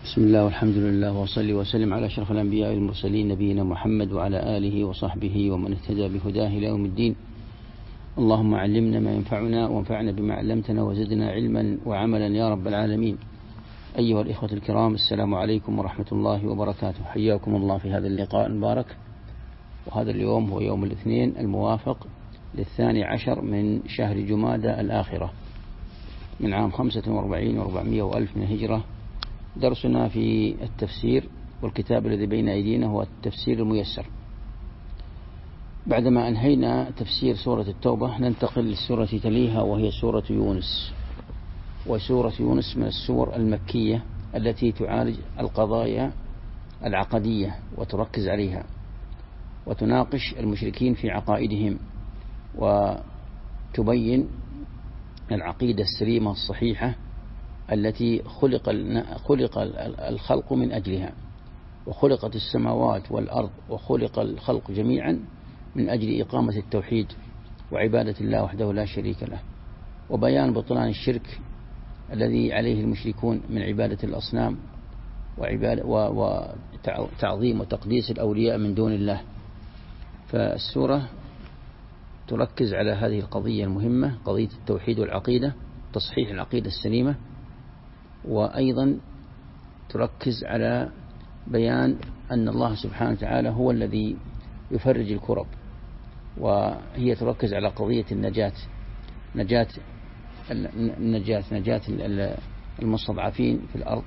بسم الله والحمد لله وصلي وسلم على أشرف الأنبياء والمرسلين نبينا محمد وعلى آله وصحبه ومن اهتدى بهداه إلى يوم الدين. اللهم علمنا ما ينفعنا وانفعنا بما علمتنا وزدنا علما وعملا يا رب العالمين. أيها الإخوة الكرام، السلام عليكم ورحمة الله وبركاته. حياكم الله في هذا اللقاء المبارك. وهذا اليوم هو يوم الاثنين الموافق 12 من شهر جمادى الآخرة من عام 45 و400 وألف من الهجرة. درسنا في التفسير، والكتاب الذي بين أيدينا هو التفسير الميسر. بعدما أنهينا تفسير سورة التوبة ننتقل للسورة تليها وهي سورة يونس. وسورة يونس من السور المكية التي تعالج القضايا العقدية وتركز عليها وتناقش المشركين في عقائدهم وتبين العقيدة السليمة الصحيحة التي خلق الخلق من أجلها، وخلقت السماوات والأرض وخلق الخلق جميعا من أجل إقامة التوحيد وعبادة الله وحده لا شريك له، وبيان بطلان الشرك الذي عليه المشركون من عبادة الأصنام وتعظيم وتقديس الأولياء من دون الله. فالسورة تركز على هذه القضية المهمة، قضية التوحيد والعقيدة، تصحيح العقيدة السليمة، وأيضا تركز على بيان أن الله سبحانه وتعالى هو الذي يفرج الكرب، وهي تركز على قضية نجاة المستضعفين في الأرض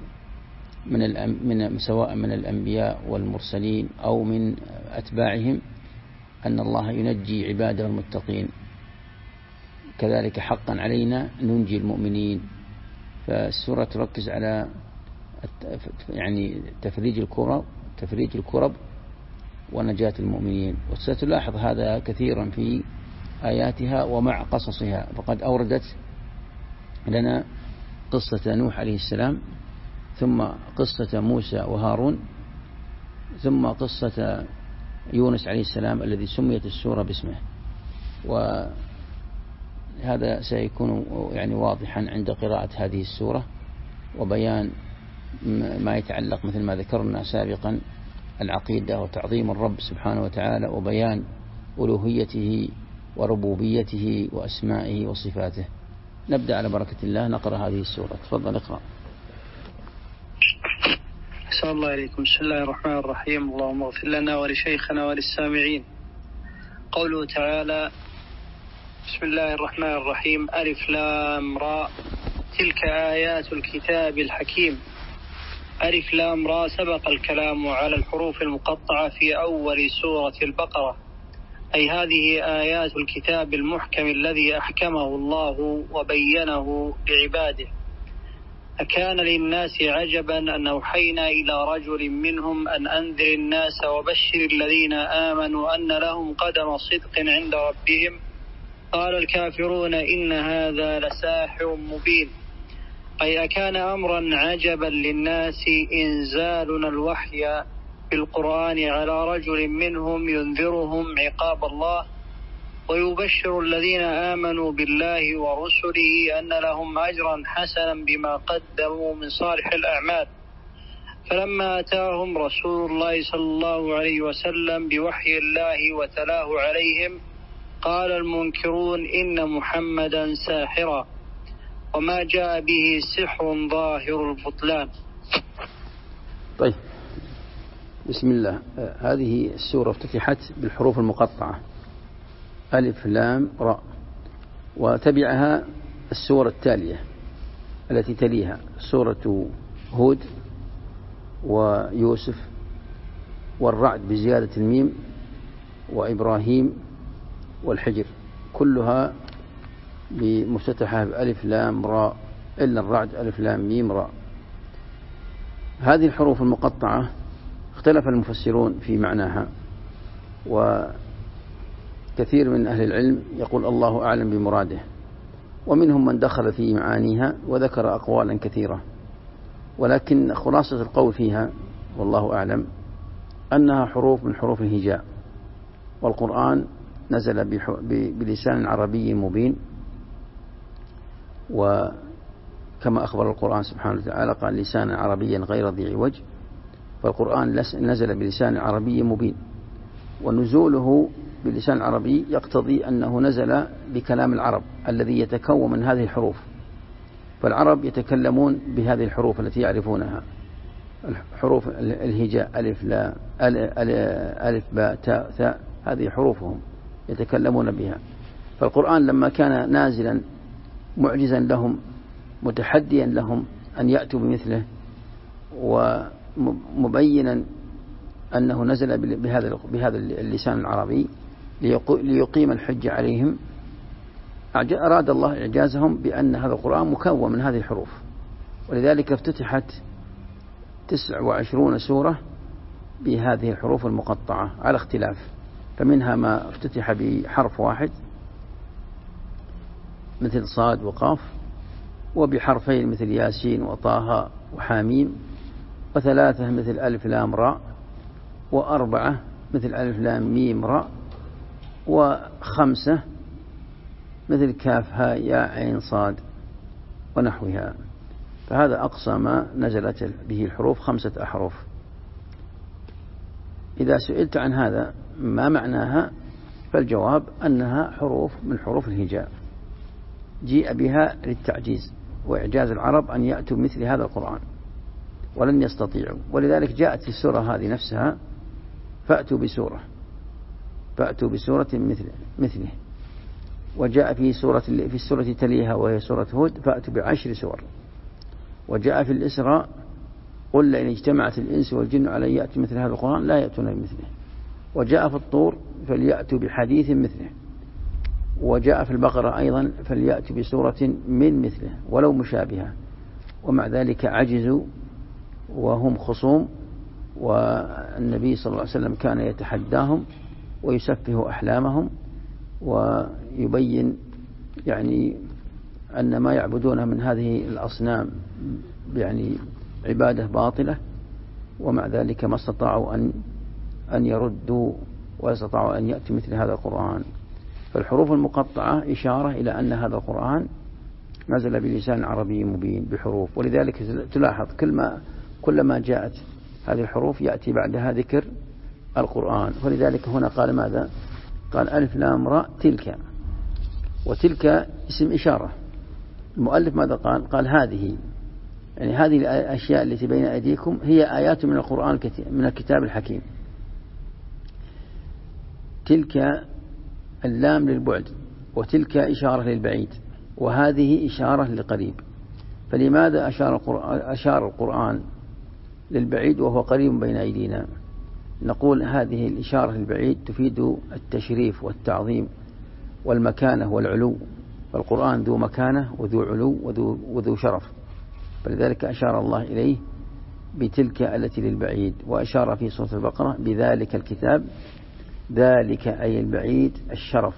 سواء من الأنبياء والمرسلين أو من أتباعهم، أن الله ينجي عباده المتقين، كذلك حقا علينا ننجي المؤمنين. فالسورة تركز على تفريج الكرب ونجاة المؤمنين، وستلاحظ هذا كثيرا في آياتها ومع قصصها. فقد أوردت لنا قصة نوح عليه السلام، ثم قصة موسى وهارون، ثم قصة يونس عليه السلام الذي سميت السورة باسمه. وهذا سيكون واضحا عند قراءة هذه السورة، وبيان ما يتعلق مثل ما ذكرنا سابقا العقيدة وتعظيم الرب سبحانه وتعالى، وبيان ألوهيته وربوبيته وأسمائه وصفاته. نبدأ على بركة الله نقرأ هذه السورة. تفضل اقرأ. أحسن الله إليكم. بسم الله الرحمن الرحيم. اللهم اغفر لنا ولشيخنا وللسامعين. قوله تعالى: بسم الله الرحمن الرحيم. ألف لام راء تلك آيات الكتاب الحكيم. ألف لام راء سبق الكلام على الحروف المقطعة في أول سورة البقرة، أي هذه آيات الكتاب المحكم الذي أحكمه الله وبينه لعباده. أكان للناس عجبا أن أوحينا إلى رجل منهم أن أنذر الناس وبشر الذين آمنوا أن لهم قدم صدق عند ربهم. قال الكافرون إن هذا لساحر مبين. أي أكان أمرا عجبا للناس إنزالنا الوحي بالقرآن على رجل منهم ينذرهم عقاب الله ويبشر الذين آمنوا بالله ورسله أن لهم أجرا حسنا بما قدموا من صالح الأعمال. فلما أتاهم رسول الله صلى الله عليه وسلم بوحي الله وتلاه عليهم قال المنكرون إن محمدا ساحرا وما جاء به سحر ظاهر البطلان. طيب، بسم الله. هذه السورة افتتحت بالحروف المقطعة ألف لام راء، وتبعها السورة التالية التي تليها سورة هود ويوسف والرعد بزيادة الميم وإبراهيم والحجر، كلها بمفتتحة بألف لام راء إلا الرعد ألف لام ميم راء. هذه الحروف المقطعة اختلف المفسرون في معناها، وكثير من أهل العلم يقول الله أعلم بمراده، ومنهم من دخل في معانيها وذكر أقوالا كثيرة، ولكن خلاصة القول فيها والله أعلم أنها حروف من حروف الهجاء، والقرآن نزل بلسان عربي مبين، وكان كما أخبر القرآن سبحانه وتعالى قال لسانا عربيا غير ذي عوج، فالقرآن نزل بلسان عربي مبين، ونزوله بلسان عربي يقتضي أنه نزل بكلام العرب الذي يتكون من هذه الحروف، فالعرب يتكلمون بهذه الحروف التي يعرفونها، حروف الهجاء ألف لا ألف باء تاء ثاء، هذه حروفهم يتكلمون بها. فالقرآن لما كان نازلا معجزا لهم متحديا لهم أن يأتوا بمثله ومبينا أنه نزل بهذا اللسان العربي ليقيم الحج عليهم، أراد الله إعجازهم بأن هذا القرآن مكون من هذه الحروف، ولذلك افتتحت 29 سورة بهذه الحروف المقطعة على اختلاف، فمنها ما افتتح بحرف واحد مثل صاد وقاف، وبحرفين مثل ياسين وطه وحاميم، وثلاثة مثل ألف لام راء، وأربعة مثل ألف لام ميم راء، وخمسة مثل كاف هاء ياء عين صاد ونحوها. فهذا أقصى ما نزلت به الحروف 5 أحرف. إذا سئلت عن هذا ما معناها، فالجواب أنها حروف من حروف الهجاء جيء بها للتعجيز وإعجاز العرب أن يأتوا مثل هذا القرآن ولن يستطيعوا، ولذلك جاءت في السورة هذه نفسها فأتوا بسورة مثله، وجاء في السورة تليها وهي سورة هود فأتوا ب10 سور، وجاء في الإسراء قل لئن اجتمعت الإنس والجن على أن يأتوا مثل هذا القرآن لا يأتون بمثله، وجاء في الطور فليأتوا بحديث مثله، وجاء في البقرة أيضا فليأتوا بسورة من مثله ولو مشابهة، ومع ذلك عجزوا وهم خصوم، والنبي صلى الله عليه وسلم كان يتحداهم ويسفه أحلامهم ويبين يعني أن ما يعبدون من هذه الأصنام يعني عبادة باطلة، ومع ذلك ما استطاعوا أن يردوا ولا استطاعوا أن يأتوا مثل هذا القرآن. فالحروف المقطعة إشارة إلى أن هذا القرآن نزل بلسان عربي مبين بحروف، ولذلك تلاحظ كلما جاءت هذه الحروف يأتي بعدها ذكر القرآن، ولذلك هنا قال ماذا؟ قال ألف لام راء تلك، وتلك اسم إشارة. المؤلف ماذا قال؟ قال هذه، يعني هذه الأشياء التي بين أيديكم هي آيات من القرآن من الكتاب الحكيم. تلك اللام للبعد، وتلك إشارة للبعيد، وهذه إشارة للقريب. فلماذا أشار القرآن للبعيد وهو قريب بين أيدينا؟ نقول هذه الإشارة للبعيد تفيد التشريف والتعظيم والمكانة والعلو، فالقرآن ذو مكانة وذو علو وذو شرف، فلذلك أشار الله إليه بتلك التي للبعيد، وأشار في سورة البقرة بذلك الكتاب، ذلك أي البعيد الشرف.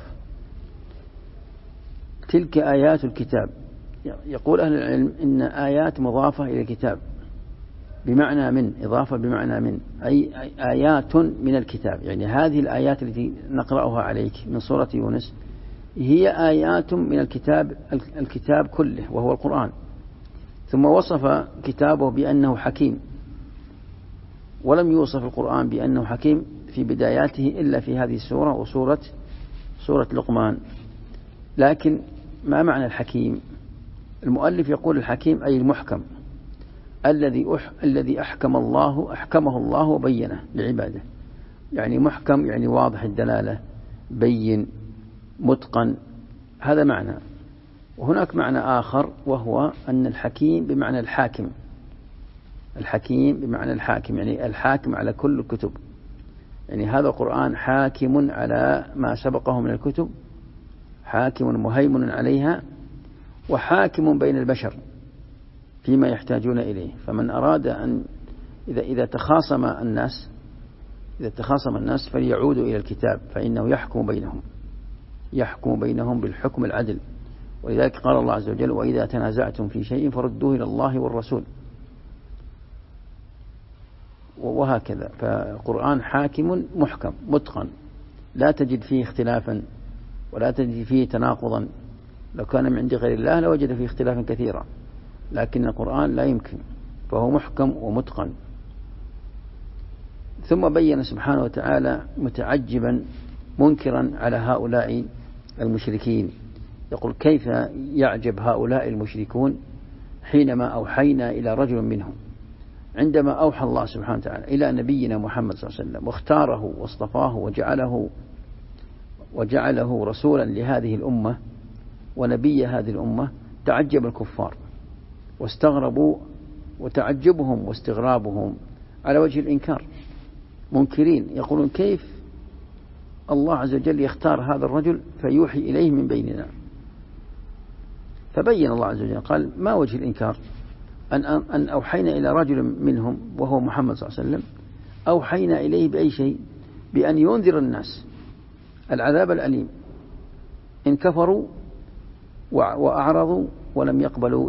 تلك آيات الكتاب، يقول أهل العلم إن آيات مضافة إلى الكتاب بمعنى من، إضافة بمعنى من، أي آيات من الكتاب، يعني هذه الآيات التي نقرأها عليك من سورة يونس هي آيات من الكتاب كله وهو القرآن. ثم وصف كتابه بأنه حكيم، ولم يوصف القرآن بأنه حكيم في بداياته إلا في هذه السورة وسورة لقمان. لكن ما معنى الحكيم؟ المؤلف يقول الحكيم أي المحكم، الذي أحكمه الله وبينه لعباده، يعني محكم يعني واضح الدلالة بين متقن، هذا معنى. وهناك معنى آخر وهو أن الحكيم بمعنى الحاكم، الحكيم بمعنى الحاكم يعني الحاكم على كل الكتب، يعني هذا القرآن حاكم على ما سبقه من الكتب، حاكم مهيمن عليها، وحاكم بين البشر فيما يحتاجون إليه. فمن أراد أن إذا تخاصم الناس فليعودوا إلى الكتاب، فإنه يحكم بينهم بالحكم العدل. ولذلك قال الله عز وجل وإذا تنازعتم في شيء فردوه إلى الله والرسول، وهكذا. فالقرآن حاكم محكم متقن، لا تجد فيه اختلافا ولا تجد فيه تناقضا، لو كان من عند غير الله لوجد فيه اختلافا كثيرا، لكن القرآن لا يمكن، فهو محكم ومتقن. ثم بين سبحانه وتعالى متعجبا منكرا على هؤلاء المشركين، يقول: كيف يعجب هؤلاء المشركون حينما أوحينا إلى رجل منهم، عندما أوحى الله سبحانه وتعالى إلى نبينا محمد صلى الله عليه وسلم واختاره واصطفاه وجعله رسولا لهذه الأمة ونبي هذه الأمة، تعجب الكفار واستغربوا، وتعجبهم واستغرابهم على وجه الإنكار، منكرين يقولون: كيف الله عز وجل يختار هذا الرجل فيوحي إليه من بيننا؟ فبين الله عز وجل قال: ما وجه الإنكار؟ أن أوحينا إلى رجل منهم وهو محمد صلى الله عليه وسلم، أوحينا إليه بأي شيء؟ بأن ينذر الناس العذاب الأليم إن كفروا وأعرضوا ولم يقبلوا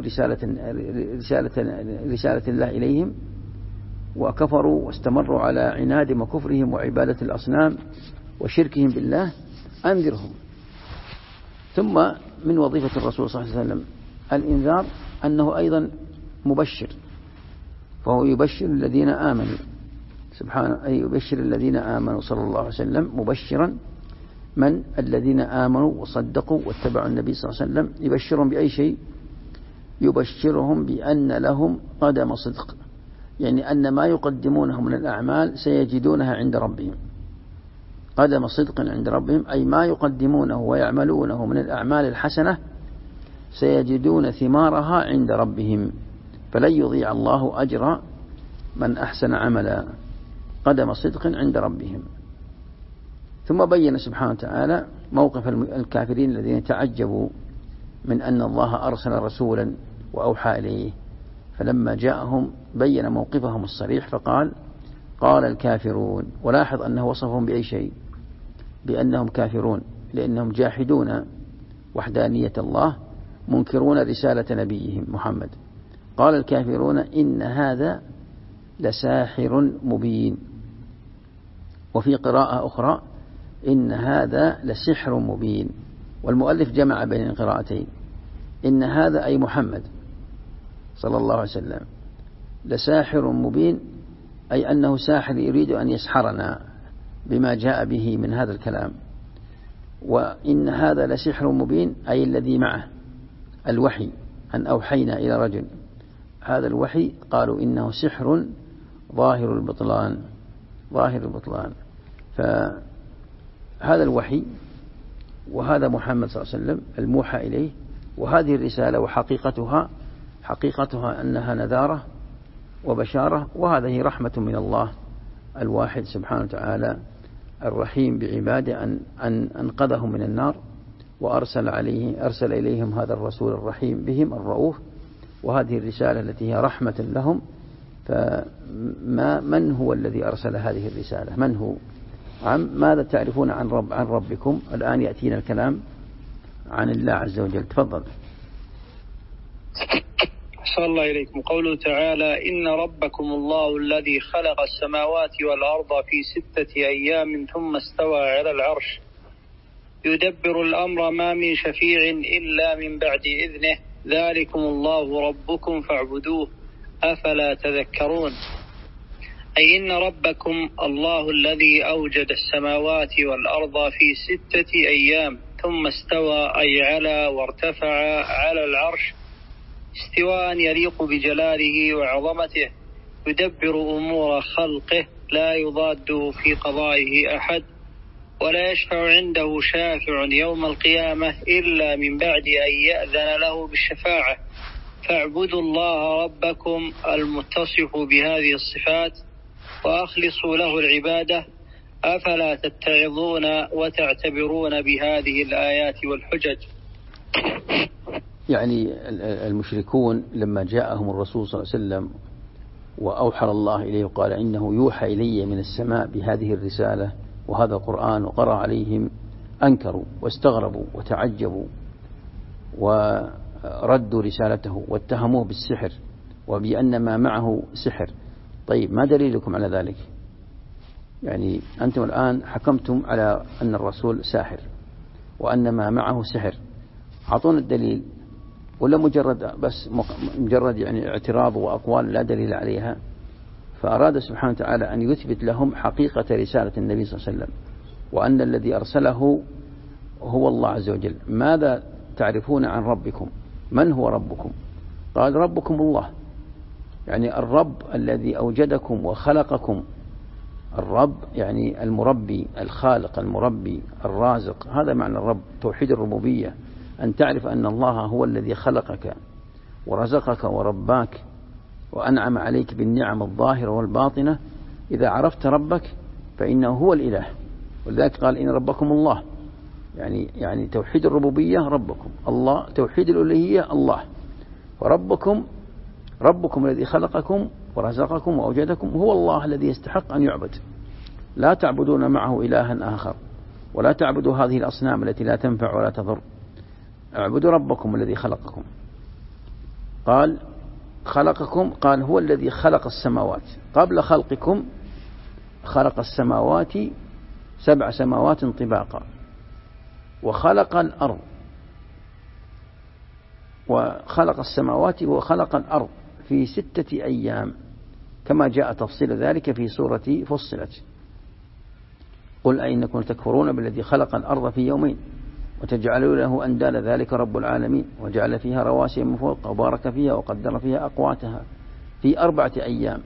رسالة الله إليهم، وكفروا واستمروا على عنادهم وكفرهم وعبادة الأصنام وشركهم بالله، أنذرهم. ثم من وظيفة الرسول صلى الله عليه وسلم الإنذار، أنه أيضا مبشر، فهو يبشر الذين آمنوا سبحانه، أي يبشر الذين آمنوا صلى الله عليه وسلم، مبشرا من الذين آمنوا وصدقوا واتبعوا النبي صلى الله عليه وسلم. يبشرهم بأي شيء؟ يبشرهم بأن لهم قدم صدق، يعني أن ما يقدمونه من الأعمال سيجدونها عند ربهم، قدم صدق عند ربهم، أي ما يقدمونه ويعملونه من الأعمال الحسنة سيجدون ثمارها عند ربهم، فلن يضيع الله أجر من أحسن عملا، قدم صدق عند ربهم. ثم بين سبحانه وتعالى موقف الكافرين الذين تعجبوا من أن الله أرسل رسولا وأوحى إليه، فلما جاءهم بين موقفهم الصريح فقال: قال الكافرون. ولاحظ أنه وصفهم بأي شيء؟ بأنهم كافرون، لأنهم جاحدون وحدانية الله، منكرون رسالة نبيهم محمد. قال الكافرون: إن هذا لساحر مبين. وفي قراءة أخرى: إن هذا لسحر مبين. والمؤلف جمع بين القراءتين، إن هذا أي محمد صلى الله عليه وسلم لساحر مبين، أي أنه ساحر يريد أن يسحرنا بما جاء به من هذا الكلام. وإن هذا لسحر مبين، أي الذي معه الوحي، أن أوحينا إلى رجل، هذا الوحي قالوا إنه سحر ظاهر البطلان، ظاهر البطلان. فهذا الوحي وهذا محمد صلى الله عليه وسلم الموحى إليه، وهذه الرسالة حقيقتها أنها نذارة وبشارة، وهذه رحمة من الله الواحد سبحانه وتعالى الرحيم بعباده، أن أنقذهم من النار وأرسل إليهم هذا الرسول الرحيم بهم الرؤوف، وهذه الرسالة التي هي رحمة لهم. من هو الذي أرسل هذه الرسالة؟ من هو؟ ماذا تعرفون عن ربكم؟ الآن يأتينا الكلام عن الله عز وجل. تفضل. أحسن الله إليكم. قوله تعالى: إن ربكم الله الذي خلق السماوات والأرض في 6 أيام ثم استوى على العرش يدبر الأمر ما من شفيع إلا من بعد إذنه ذلكم الله ربكم فاعبدوه أفلا تذكرون. أي إن ربكم الله الذي أوجد السماوات والأرض في 6 أيام ثم استوى، أي على وارتفع على العرش استواء يليق بجلاله وعظمته، يدبر أمور خلقه لا يضاد في قضائه أحد، ولا يشفع عنده شافع يوم القيامة إلا من بعد أن يأذن له بالشفاعة. فاعبدوا الله ربكم المتصف بهذه الصفات وأخلصوا له العبادة أفلا تتعظون وتعتبرون بهذه الآيات والحجج. يعني المشركون لما جاءهم الرسول صلى الله عليه وسلم وأوحى الله إليه وقال إنه يوحى إلي من السماء بهذه الرسالة وهذا القرآن وقرأ عليهم، أنكروا واستغربوا وتعجبوا وردوا رسالته واتهموه بالسحر وبأن ما معه سحر. طيب ما دليلكم على ذلك؟ يعني أنتم الآن حكمتم على أن الرسول ساحر وأن ما معه سحر، أعطونا الدليل. ولا مجرد يعني اعتراض وأقوال لا دليل عليها؟ فأراد سبحانه وتعالى أن يثبت لهم حقيقة رسالة النبي صلى الله عليه وسلم، وأن الذي أرسله هو الله عز وجل. ماذا تعرفون عن ربكم؟ من هو ربكم؟ قال ربكم الله، يعني الرب الذي أوجدكم وخلقكم. الرب يعني المربي، الخالق، المربي، الرازق، هذا معنى الرب. توحيد الربوبية، أن تعرف أن الله هو الذي خلقك ورزقك ورباك وأنعم عليك بالنعم الظاهرة والباطنة. إذا عرفت ربك فإنه هو الإله، ولذلك قال إن ربكم الله، يعني توحيد الربوبية ربكم، الله توحيد الألوهية الله. ربكم الذي خلقكم ورزقكم وأوجدكم هو الله الذي يستحق أن يعبد. لا تعبدون معه إلها آخر، ولا تعبدوا هذه الأصنام التي لا تنفع ولا تضر. اعبدوا ربكم الذي خلقكم. قال خلقكم، قال هو الذي خلق السماوات. قبل خلقكم خلق السماوات 7 سماوات طباقا، وخلق الأرض، وخلق السماوات وخلق الأرض في 6 أيام، كما جاء تفصيل ذلك في سورة فصلت. قل أئنكم تكفرون بالذي خلق الأرض في يومين وتجعلون له أندادا ذلك رب العالمين، وجعل فيها رواسي من فوق وبارك فيها وقدر فيها أقواتها في 4 أيام،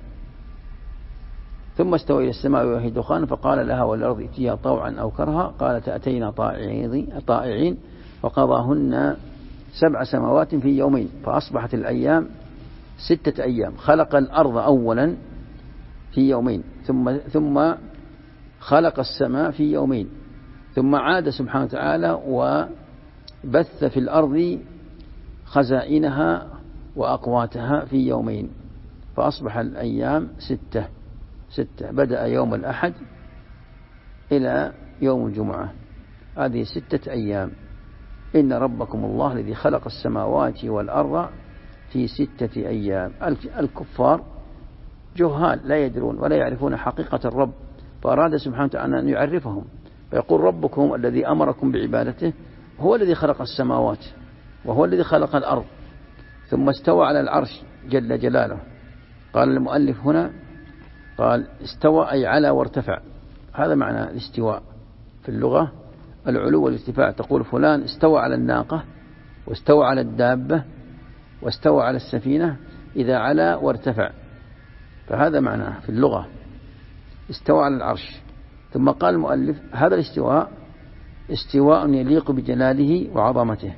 ثم استوى إلى السماء وهي دخان فقال لها والأرض ائتيا طوعا أو كرها قالت أتينا طائعين، فقضاهن 7 سماوات في يومين، فأصبحت الأيام 6 أيام. خلق الأرض أولا في يومين، ثم خلق السماء في يومين، ثم عاد سبحانه وتعالى وبث في الأرض خزائنها وأقواتها في يومين، فأصبح الأيام 6. بدأ يوم الأحد إلى يوم الجمعة، هذه 6 أيام. إن ربكم الله الذي خلق السماوات والأرض في 6 أيام. الكفار جهال لا يدرون ولا يعرفون حقيقة الرب، فأراد سبحانه وتعالى أن يعرفهم، فيقول ربكم الذي أمركم بعبادته هو الذي خلق السماوات وهو الذي خلق الأرض ثم استوى على العرش جل جلاله. قال المؤلف هنا، قال استوى أي على وارتفع، هذا معنى الاستواء في اللغة، العلو والارتفاع. تقول فلان استوى على الناقة واستوى على الدابة واستوى على السفينة، إذا علا وارتفع، فهذا معناه في اللغة استوى على العرش. ثم قال المؤلف هذا الاستواء استواء يليق بجلاله وعظمته.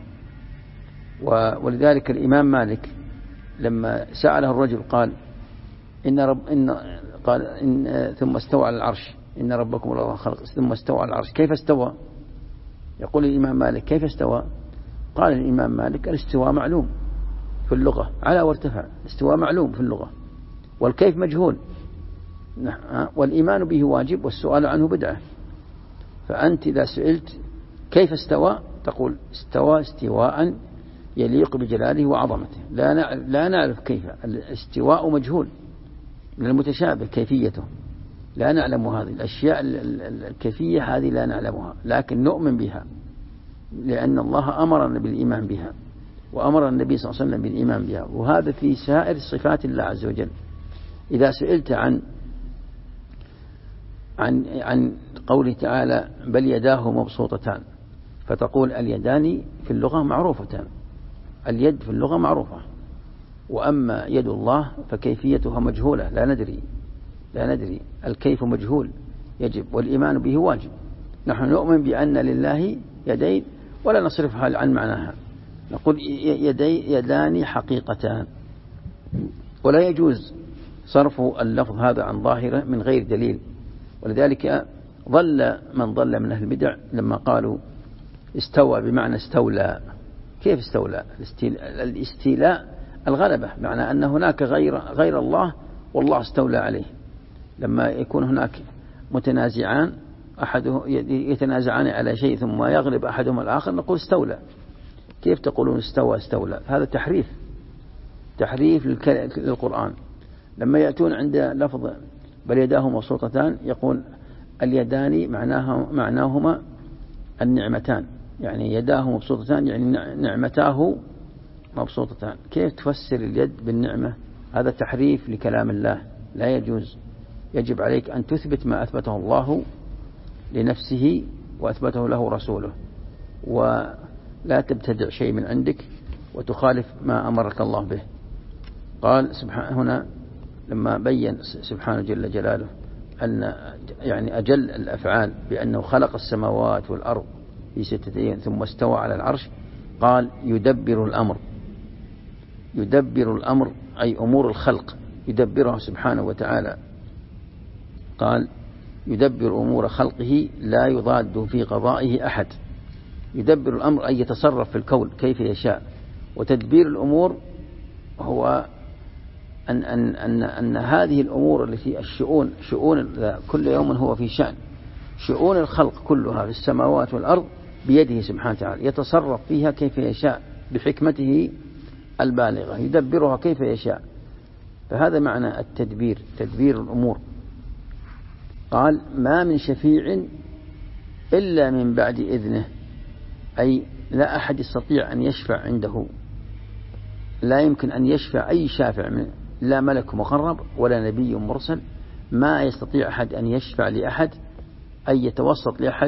ولذلك الإمام مالك لما سأله الرجل قال ثم استوى على العرش، إن ربكم الله خلق ثم استوى على العرش، كيف استوى؟ يقول الإمام مالك كيف استوى؟ قال الإمام مالك الاستواء معلوم في اللغة، على وارتفع، الاستواء معلوم في اللغة، والكيف مجهول، والإيمان به واجب والسؤال عنه بدعة. فأنت إذا سئلت كيف استوى تقول استوى استواء يليق بجلاله وعظمته. لا نعرف كيف، الاستواء مجهول من المتشابه كيفيته، لا نعلم هذه الأشياء الكيفية، هذه لا نعلمها، لكن نؤمن بها لأن الله أمرنا بالإيمان بها، وأمر النبي صلى الله عليه وسلم بالإيمان بها، وهذا في سائر صفات الله عز وجل. إذا سئلت عن قوله تعالى بل يداه مبسوطتان، فتقول اليدان في اللغة معروفتان، اليد في اللغة معروفة، وأما يد الله فكيفيتها مجهولة، لا ندري الكيف مجهول يجب، والإيمان به واجب. نحن نؤمن بأن لله يدين ولا نصرفها عن معناها، نقول يدان حقيقتان، ولا يجوز صرف اللفظ هذا عن ظاهره من غير دليل. ولذلك ضل من ضل من أهل البدع لما قالوا استوى بمعنى استولى. كيف استولى؟ الاستيلاء الغلبة، معنى أن هناك غير الله والله استولى عليه. لما يكون هناك متنازعان يتنازعان على شيء ثم يغلب أحدهما الآخر نقول استولى. كيف تقولون استولى؟ هذا تحريف للقرآن. لما يأتون عند لفظ بل يداه مبسوطتان يقول اليدان معناهما النعمتان، يعني يداه مبسوطتان يعني نعمتاه مبسوطتان. كيف تفسر اليد بالنعمة؟ هذا تحريف لكلام الله، لا يجوز. يجب عليك أن تثبت ما أثبته الله لنفسه وأثبته له رسوله، ولا تبتدع شيء من عندك وتخالف ما أمرك الله به. قال سبحانه هنا لما بين سبحانه جل جلاله أن يعني أجل الأفعال بأنه خلق السماوات والأرض في 6 أيام ثم استوى على العرش، قال يدبر الأمر. يدبر الأمر أي أمور الخلق يدبرها سبحانه وتعالى. قال يدبر أمور خلقه لا يضاد في قضائه أحد. يدبر الأمر أي يتصرف في الكون كيف يشاء. وتدبير الأمور هو أن هذه الأمور التي شؤون كل يوم هو في شأن. شؤون الخلق كلها في السماوات والأرض بيده سبحانه وتعالى، يتصرف فيها كيف يشاء بحكمته البالغة، يدبرها كيف يشاء. فهذا معنى التدبير، تدبير الأمور. قال ما من شفيع إلا من بعد إذنه، أي لا أحد يستطيع أن يشفع عنده، لا يمكن أن يشفع أي شافع لا ملك مقرب ولا نبي مرسل. ما يستطيع أحد أن يشفع لأحد أي يتوسط لأحد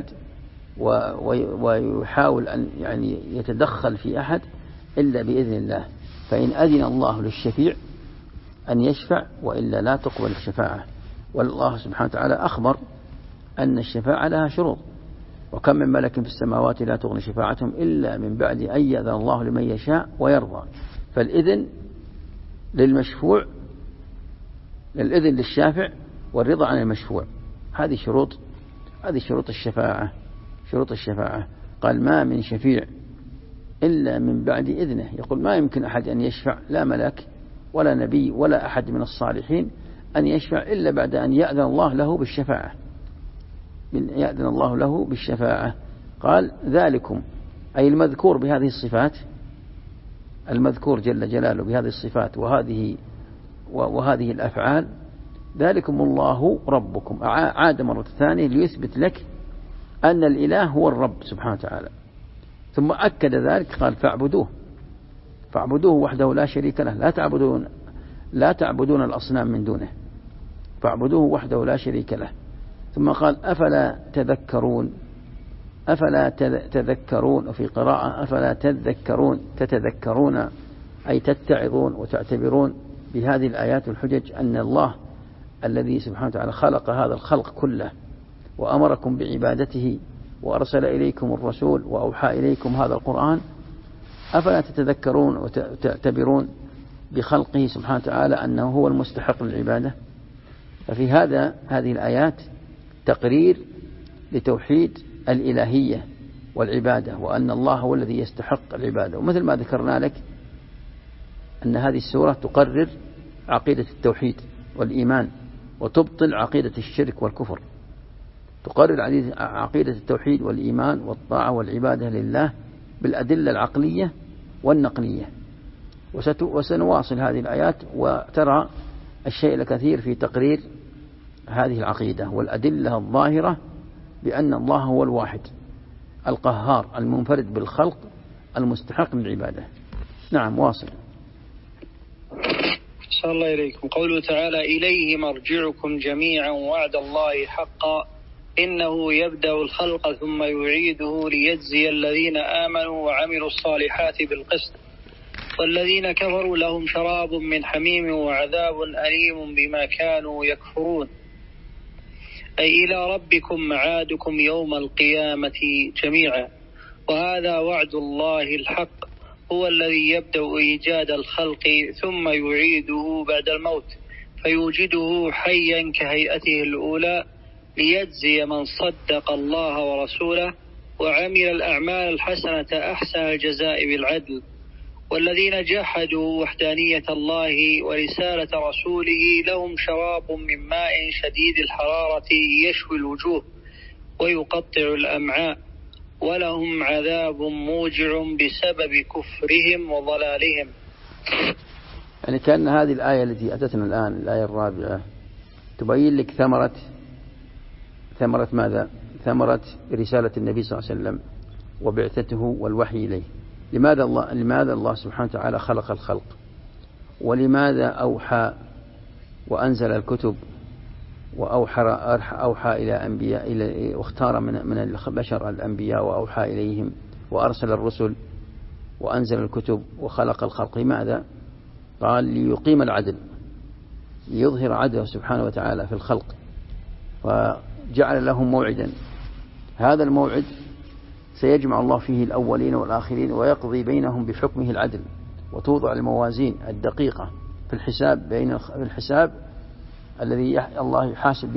ويحاول أن يعني يتدخل في أحد إلا بإذن الله. فإن أذن الله للشفيع أن يشفع وإلا لا تقبل الشفاعة. والله سبحانه وتعالى أخبر أن الشفاعة لها شروط، وكم من ملك في السماوات لا تغني شفاعتهم إلا من بعد أن يأذن الله لمن يشاء ويرضى. فالإذن للمشفوع، الإذن للشافع والرضا عن المشفوع، هذه شروط الشفاعة. شروط الشفاعة. قال ما من شفيع إلا من بعد إذنه، يقول ما يمكن أحد أن يشفع، لا ملك ولا نبي ولا أحد من الصالحين أن يشفع إلا بعد أن يأذن الله له بالشفاعة. يأذن الله له بالشفاعة. قال ذلكم أي المذكور بهذه الصفات، المذكور جل جلاله بهذه الصفات وهذه الأفعال، ذلكم الله ربكم. عاد مرة ثانية ليثبت لك أن الإله هو الرب سبحانه وتعالى، ثم أكد ذلك قال فاعبدوه وحده لا شريك له، لا تعبدون الأصنام من دونه، فاعبدوه وحده لا شريك له. ثم قال أفلا تذكرون، وفي قراءة أفلا تتذكرون أي تتعظون وتعتبرون بهذه الآيات والحجج أن الله الذي سبحانه وتعالى خلق هذا الخلق كله وأمركم بعبادته وأرسل إليكم الرسول وأوحى إليكم هذا القرآن، أفلا تتذكرون وتعتبرون بخلقه سبحانه وتعالى أنه هو المستحق للعبادة. ففي هذه الآيات تقرير لتوحيد الإلهية والعبادة، وأن الله هو الذي يستحق العبادة. ومثل ما ذكرنا لك أن هذه السورة تقرر عقيدة التوحيد والإيمان وتبطل عقيدة الشرك والكفر. تقرر عقيدة التوحيد والإيمان والطاعة والعبادة لله بالأدلة العقلية والنقلية. وسنواصل هذه الآيات وترى الشيء الكثير في تقرير هذه العقيدة والأدلة الظاهرة بأن الله هو الواحد القهار المنفرد بالخلق المستحق للعبادة. نعم واصل. صلى الله إليكم. قوله تعالى إليه مرجعكم جميعا وعد الله حقا إنه يبدأ الخلق ثم يعيده ليجزي الذين آمنوا وعملوا الصالحات بالقسط والذين كفروا لهم شراب من حميم وعذاب أليم بما كانوا يكفرون. أي إلى ربكم معادكم يوم القيامة جميعا. وهذا وعد الله الحق هو الذي يبدأ إيجاد الخلق ثم يعيده بعد الموت فيوجده حيا كهيئته الأولى ليجزي من صدق الله ورسوله وعمل الأعمال الحسنة أحسن الجزاء بالعدل. والذين جحدوا وحدانية الله ورسالة رسوله لهم شراب من ماء شديد الحرارة يشوي الوجوه ويقطع الأمعاء ولهم عذاب موجع بسبب كفرهم وضلالهم. يعني كأن هذه الآية التي أتتنا الآن الآية الرابعة تبين لك ثمرة ماذا؟ ثمرة رسالة النبي صلى الله عليه وسلم وبعثته والوحي إليه، لماذا الله سبحانه وتعالى خلق الخلق، ولماذا أوحى وأنزل الكتب وأوحى إلى أنبياء، واختار من البشر الأنبياء وأوحى إليهم وأرسل الرسل وأنزل الكتب وخلق الخلق. لماذا؟ قال ليقيم العدل، ليظهر عدله سبحانه وتعالى في الخلق، فجعل لهم موعدا. هذا الموعد سيجمع الله فيه الأولين والآخرين ويقضي بينهم بحكمه العدل، وتوضع الموازين الدقيقة في الحساب الذي الله يحاسب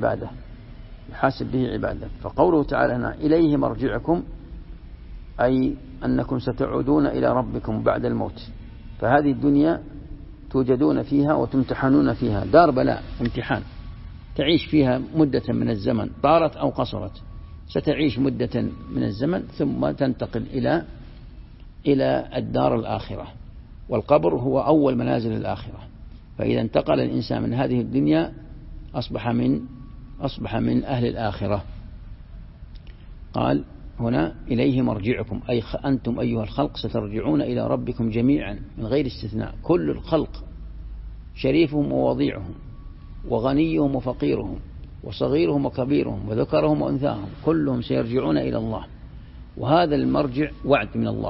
به عباده. فقوله تعالى هنا إليه مرجعكم، أي أنكم ستعودون إلى ربكم بعد الموت. فهذه الدنيا توجدون فيها وتمتحنون فيها، دار بلاء امتحان، تعيش فيها مدة من الزمن طارت أو قصرت، ستعيش مدة من الزمن ثم تنتقل إلى الدار الآخرة، والقبر هو أول منازل الآخرة. فإذا انتقل الإنسان من هذه الدنيا أصبح من أهل الآخرة. قال هنا إليه مرجعكم، أي أنتم أيها الخلق سترجعون إلى ربكم جميعا من غير استثناء. كل الخلق، شريفهم ووضيعهم وغنيهم وفقيرهم وصغيرهم وكبيرهم وذكرهم وأنثاهم، كلهم سيرجعون إلى الله. وهذا المرجع وعد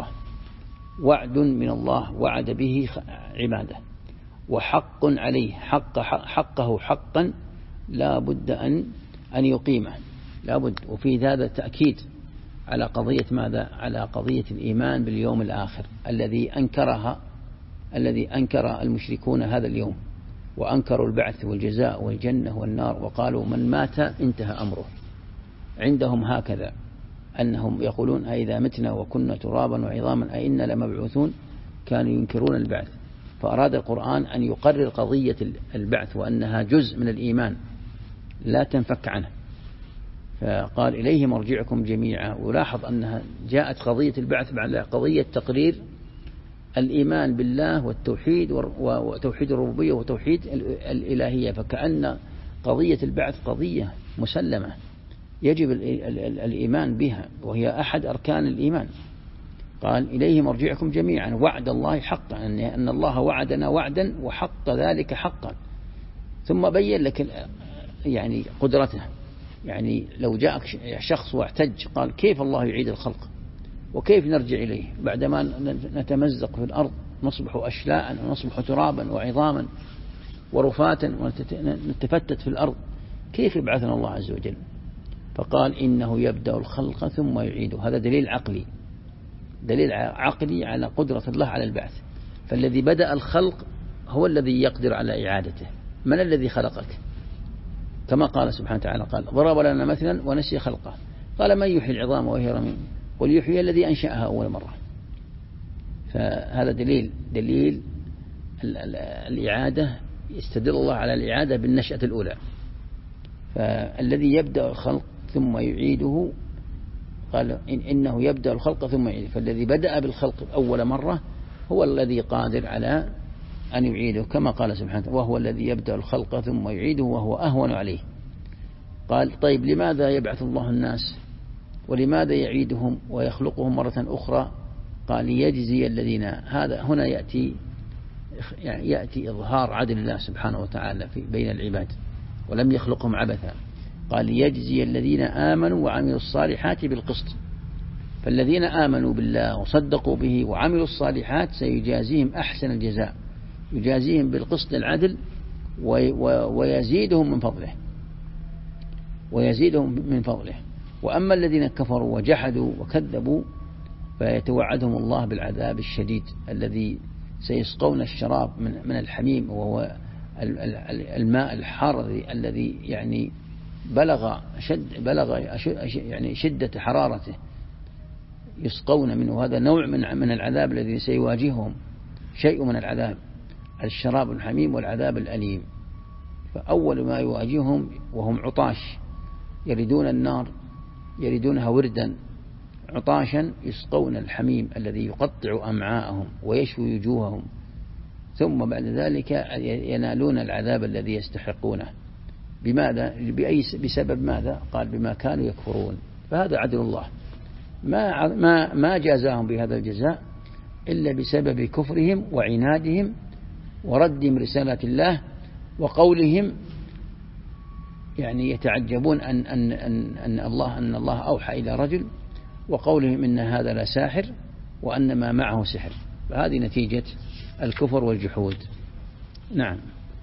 من الله وعد به عباده، وحق عليه، حقه حقا لا بد أن يقيمه، لا بد. وفي هذا تأكيد على قضية ماذا؟ على قضية الإيمان باليوم الآخر الذي أنكر المشركون هذا اليوم، وأنكروا البعث والجزاء والجنة والنار، وقالوا من مات انتهى أمره. عندهم هكذا، أنهم يقولون أئذا متنا وكنا ترابا وعظاما أئنا لمبعوثون، كانوا ينكرون البعث. فأراد القرآن أن يقرر قضية البعث وأنها جزء من الإيمان لا تنفك عنه، فقال إليه مرجعكم جميعا. ولاحظ أنها جاءت قضية البعث بعد قضية تقرير الإيمان بالله والتوحيد وتوحيد الربوبية وتوحيد الإلهية، فكأن قضية البعث قضية مسلمة يجب الإيمان بها، وهي أحد أركان الإيمان. قال إليه مرجعكم جميعا، وعد الله حقا، أن الله وعدنا وعدا وحق ذلك حقا. ثم بين لك يعني قدرته، يعني لو جاءك شخص واحتج قال كيف الله يعيد الخلق وكيف نرجع إليه بعدما نتمزق في الأرض، نصبح أشلاء ونصبح ترابا وعظاما ورفاتا ونتفتت في الأرض، كيف يبعثنا الله عز وجل؟ فقال إنه يبدأ الخلق ثم يعيده. هذا دليل عقلي على قدرة الله على البعث. فالذي بدأ الخلق هو الذي يقدر على إعادته. من الذي خلقك؟ كما قال سبحانه وتعالى، قال ضرب لنا مثلا ونسي خلقه، قال من يحيي العظام وهي رميم، قل يحيي الذي أنشأها أول مرة. فهذا دليل الإعادة، يستدل الله على الإعادة بالنشأة الأولى. فالذي يبدأ الخلق ثم يعيده، قال إنه يبدأ الخلق ثم يعيده، فالذي بدأ بالخلق أول مرة هو الذي قادر على أن يعيده، كما قال سبحانه وهو الذي يبدأ الخلق ثم يعيده وهو أهون عليه. قال طيب لماذا يبعث الله الناس ولماذا يعيدهم ويخلقهم مرة أخرى؟ قال ليجزي الذين، هذا هنا يأتي إظهار عدل الله سبحانه وتعالى بين العباد، ولم يخلقهم عبثا. قال ليجزي الذين آمنوا وعملوا الصالحات بالقسط، فالذين آمنوا بالله وصدقوا به وعملوا الصالحات سيجازيهم أحسن الجزاء، يجازيهم بالقسط العدل ويزيدهم من فضله. وأما الذين كفروا وجحدوا وكذبوا فيتوعدهم الله بالعذاب الشديد الذي سيسقون الشراب من الحميم، وهو الماء الحار الذي يعني بلغ يعني شدة حرارته، يسقون منه. هذا نوع من العذاب الذي سيواجههم، شيء من العذاب، الشراب الحميم والعذاب الأليم. فأول ما يواجههم وهم عطاش يردون النار، يردونها وردا عطاشا، يسقون الحميم الذي يقطع أمعاءهم ويشوي وجوههم، ثم بعد ذلك ينالون العذاب الذي يستحقونه. بماذا؟ بسبب ماذا؟ قال بما كانوا يكفرون. فهذا عدل الله، ما جازاهم بهذا الجزاء إلا بسبب كفرهم وعنادهم وردهم رسالة الله وقولهم، يعني يتعجبون أن الله أوحى إلى رجل، وقولهم إن هذا لساحر وأن ما معه سحر. فهذه نتيجة الكفر والجحود. نعم.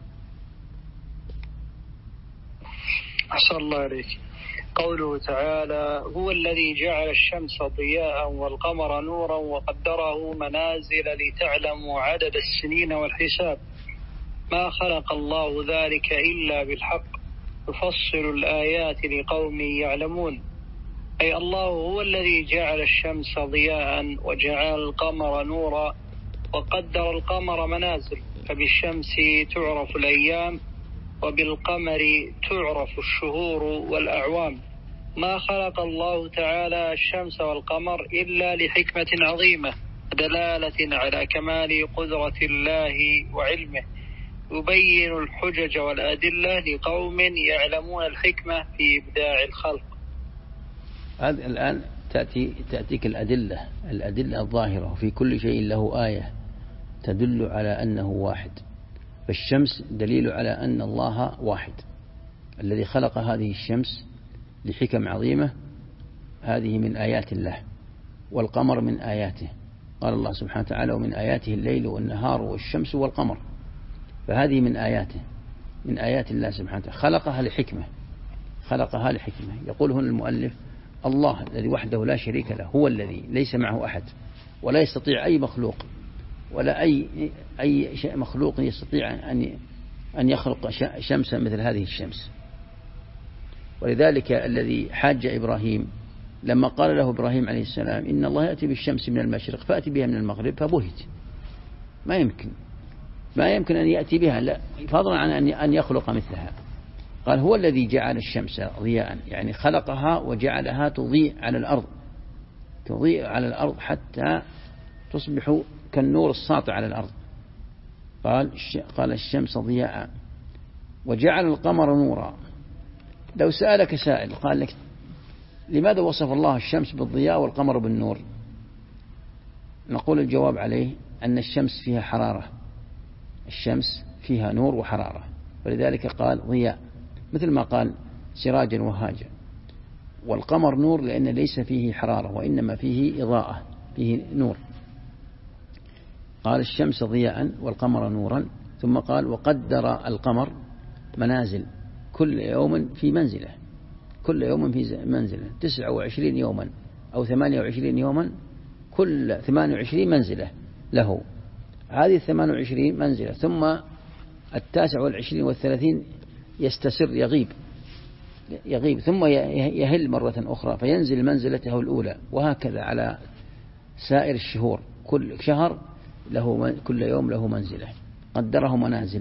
أحسن الله عليك. قوله تعالى: هو الذي جعل الشمس ضياء والقمر نورا وقدره منازل لتعلموا عدد السنين والحساب. ما خلق الله ذلك إلا بالحق يفصل الآيات لقوم يعلمون. أي الله هو الذي جعل الشمس ضياء وجعل القمر نورا وقدر القمر منازل، فبالشمس تعرف الأيام وبالقمر تعرف الشهور والأعوام. ما خلق الله تعالى الشمس والقمر إلا لحكمة عظيمة دلالة على كمال قدرة الله وعلمه، يبين الحجج والأدلة لقوم يعلمون الحكمة في إبداع الخلق. هذا الآن تأتيك الأدلة الظاهرة، في كل شيء له آية تدل على أنه واحد. فالشمس دليل على أن الله واحد الذي خلق هذه الشمس لحكم عظيمة، هذه من آيات الله. والقمر من آياته، قال الله سبحانه وتعالى: ومن آياته الليل والنهار والشمس والقمر. فهذه من آياته، من آيات الله سبحانه وتعالى، خلقها لحكمة. يقول هنا المؤلف: الله الذي وحده لا شريك له، هو الذي ليس معه أحد، ولا يستطيع أي مخلوق ولا أي شيء مخلوق يستطيع أن يخلق شمسا مثل هذه الشمس. ولذلك الذي حاج إبراهيم لما قال له إبراهيم عليه السلام: إن الله يأتي بالشمس من المشرق فأتي بها من المغرب، فبهت. ما يمكن أن يأتي بها، لا، فضلا عن أن يخلق مثلها. قال: هو الذي جعل الشمس ضياء، يعني خلقها وجعلها تضيء على الأرض حتى تصبح كالنور الساطع على الأرض. قال: الشمس ضياء وجعل القمر نورا. لو سألك سائل قال لك: لماذا وصف الله الشمس بالضياء والقمر بالنور؟ نقول الجواب عليه أن الشمس فيها حرارة، الشمس فيها نور وحرارة، ولذلك قال ضياء، مثل ما قال سراجا وهاجا. والقمر نور لأن ليس فيه حرارة وإنما فيه إضاءة، فيه نور. قال: الشمس ضياء والقمر نورا. ثم قال: وقدر القمر منازل، كل يوم في منزله، 29 يوما أو 28 يوما، كل 28 منزلة له. هذه 28 منزلة، ثم 29 والثلاثين يستسر، يغيب ثم يهل مرة أخرى فينزل منزلته الأولى، وهكذا على سائر الشهور. كل شهر له، كل يوم له منزلة. قدره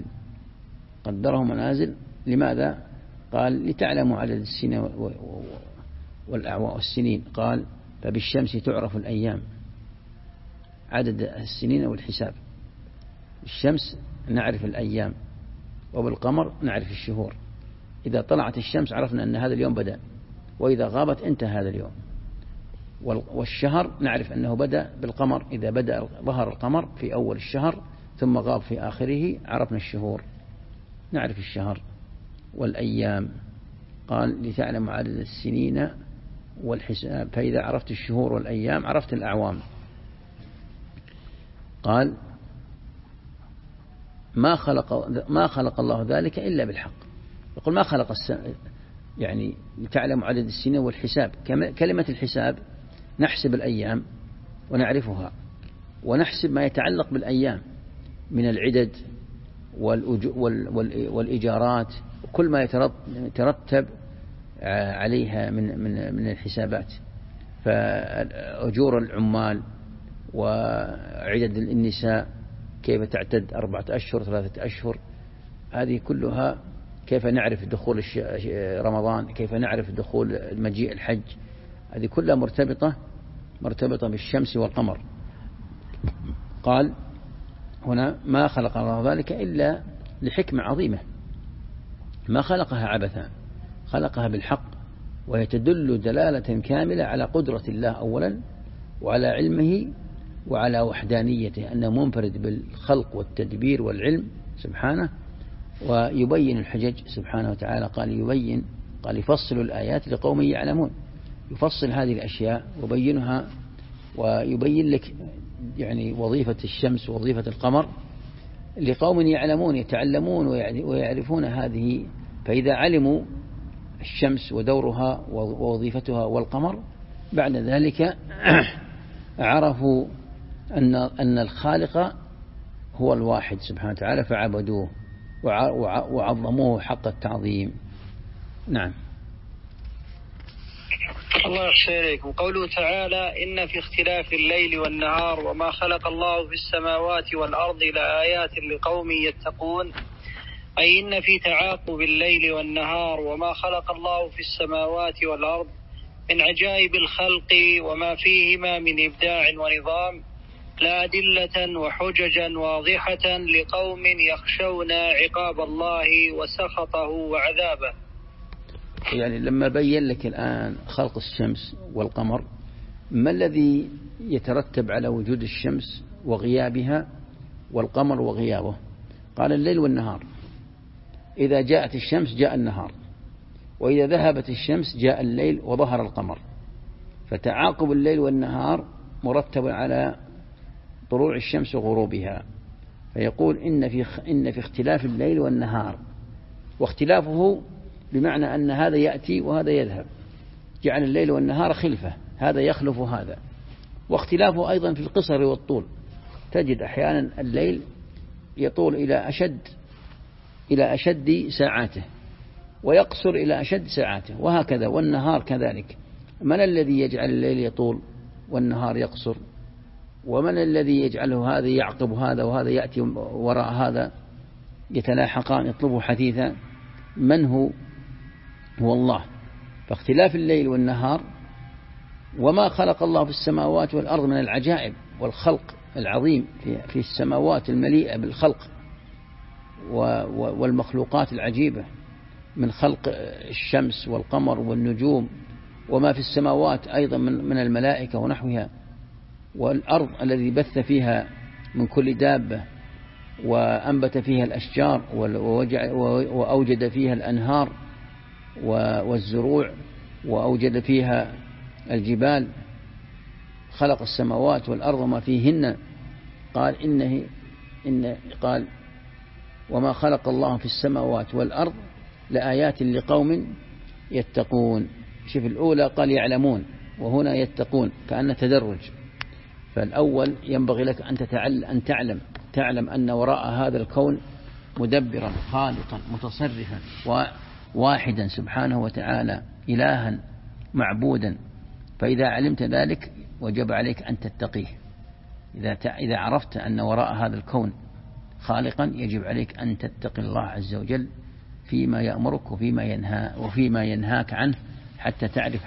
منازل. لماذا؟ قال: لتعلموا عدد السنين والسنين. قال: فبالشمس تعرف الأيام، عدد السنين والحساب. الشمس نعرف الأيام، وبالقمر نعرف الشهور. إذا طلعت الشمس عرفنا أن هذا اليوم بدأ، وإذا غابت انتهى هذا اليوم. والشهر نعرف أنه بدأ بالقمر، إذا بدأ ظهر القمر في أول الشهر ثم غاب في آخره عرفنا الشهور، نعرف الشهر. والأيام قال: لتعلم عدد السنين والحساب، فإذا عرفت الشهور والأيام عرفت الأعوام. قال: ما خلق الله ذلك إلا بالحق. يقول: ما خلق يعني لتعلم عدد السنين والحساب. كلمة الحساب نحسب الأيام ونعرفها، ونحسب ما يتعلق بالأيام من العدد والإيجارات وكل ما يترتب عليها من الحسابات، فأجور العمال وعدد النساء كيف تعتد 4 أشهر 3 أشهر، هذه كلها. كيف نعرف دخول رمضان، كيف نعرف دخول مجيء الحج، هذه كلها مرتبطة بالشمس والقمر. قال هنا: ما خلق الله ذلك إلا لحكمة عظيمة، ما خلقها عبثا، خلقها بالحق، وهي تدل دلالة كاملة على قدرة الله أولا، وعلى علمه وعلى وحدانيته أنه منفرد بالخلق والتدبير والعلم سبحانه، ويبين الحجج سبحانه وتعالى. قال يفصل الآيات لقوم يعلمون، يفصل هذه الأشياء ويبينها، ويبين لك يعني وظيفة الشمس ووظيفة القمر لقوم يعلمون يتعلمون ويعرفون هذه. فإذا علموا الشمس ودورها ووظيفتها والقمر بعد ذلك عرفوا أن الخالق هو الواحد سبحانه وتعالى فعبدوه وعظموه حق التعظيم. نعم. الله يحسن إليكم. قوله تعالى إن في اختلاف الليل والنهار وما خلق الله في السماوات والأرض لآيات لقوم يتقون، أي إن في تعاقب الليل والنهار وما خلق الله في السماوات والأرض من عجائب الخلق وما فيهما من إبداع ونظام لأدلة وحججا واضحة لقوم يخشون عقاب الله وسخطه وعذابه. يعني لما بين لك الآن خلق الشمس والقمر، ما الذي يترتب على وجود الشمس وغيابها والقمر وغيابه؟ قال الليل والنهار. إذا جاءت الشمس جاء النهار، وإذا ذهبت الشمس جاء الليل وظهر القمر. فتعاقب الليل والنهار مرتب على طلوع الشمس وغروبها. فيقول إن في اختلاف الليل والنهار، واختلافه بمعنى أن هذا يأتي وهذا يذهب، جعل الليل والنهار خلفة، هذا يخلف هذا. واختلافه أيضا في القصر والطول، تجد أحيانا الليل يطول إلى أشد ساعاته ويقصر إلى أشد ساعاته، وهكذا. والنهار كذلك. من الذي يجعل الليل يطول والنهار يقصر؟ ومن الذي يجعله هذا يعقب هذا وهذا يأتي وراء هذا يتلاحقان يطلبه حثيثا؟ من هو الله. فاختلاف الليل والنهار وما خلق الله في السماوات والأرض من العجائب والخلق العظيم في السماوات المليئة بالخلق والمخلوقات العجيبة من خلق الشمس والقمر والنجوم، وما في السماوات أيضا من الملائكة ونحوها، والأرض الذي بث فيها من كل دابة وأنبت فيها الأشجار وأوجد فيها الأنهار والزروع وأوجد فيها الجبال. خلق السماوات والأرض وما فيهن. قال وما خلق الله في السماوات والأرض لآيات لقوم يتقون. شوف الأولى قال يعلمون، وهنا يتقون، كأن تدرج. فالأول ينبغي لك أن تعلم أن وراء هذا الكون مدبرا خالقا متصرفا واحدا سبحانه وتعالى إلها معبودا. فإذا علمت ذلك وجب عليك أن تتقيه. إذا عرفت أن وراء هذا الكون خالقا يجب عليك أن تتقي الله عز وجل فيما يأمرك وفيما ينهاك عنه، حتى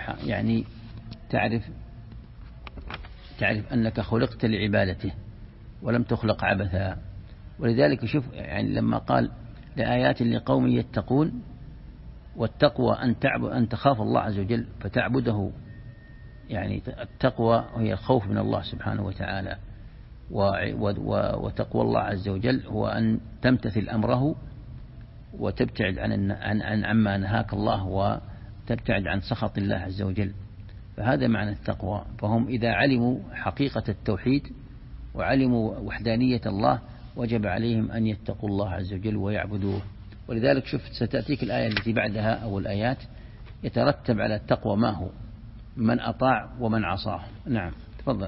تعرف أنك خلقت لعبادته ولم تخلق عبثا. ولذلك شوف يعني لما قال لآيات لقوم يتقون، والتقوى أن تخاف الله عز وجل فتعبده. يعني التقوى هي الخوف من الله سبحانه وتعالى، وتقوى الله عز وجل هو أن تمتثل أمره وتبتعد عما نهاك الله، وتبتعد عن سخط الله عز وجل. فهذا معنى التقوى. فهم إذا علموا حقيقة التوحيد وعلموا وحدانية الله وجب عليهم أن يتقوا الله عز وجل ويعبدوه. ولذلك شفت ستأتيك الآية التي بعدها أو الآيات يترتب على التقوى ما هو من أطاع ومن عصاه. نعم تفضل.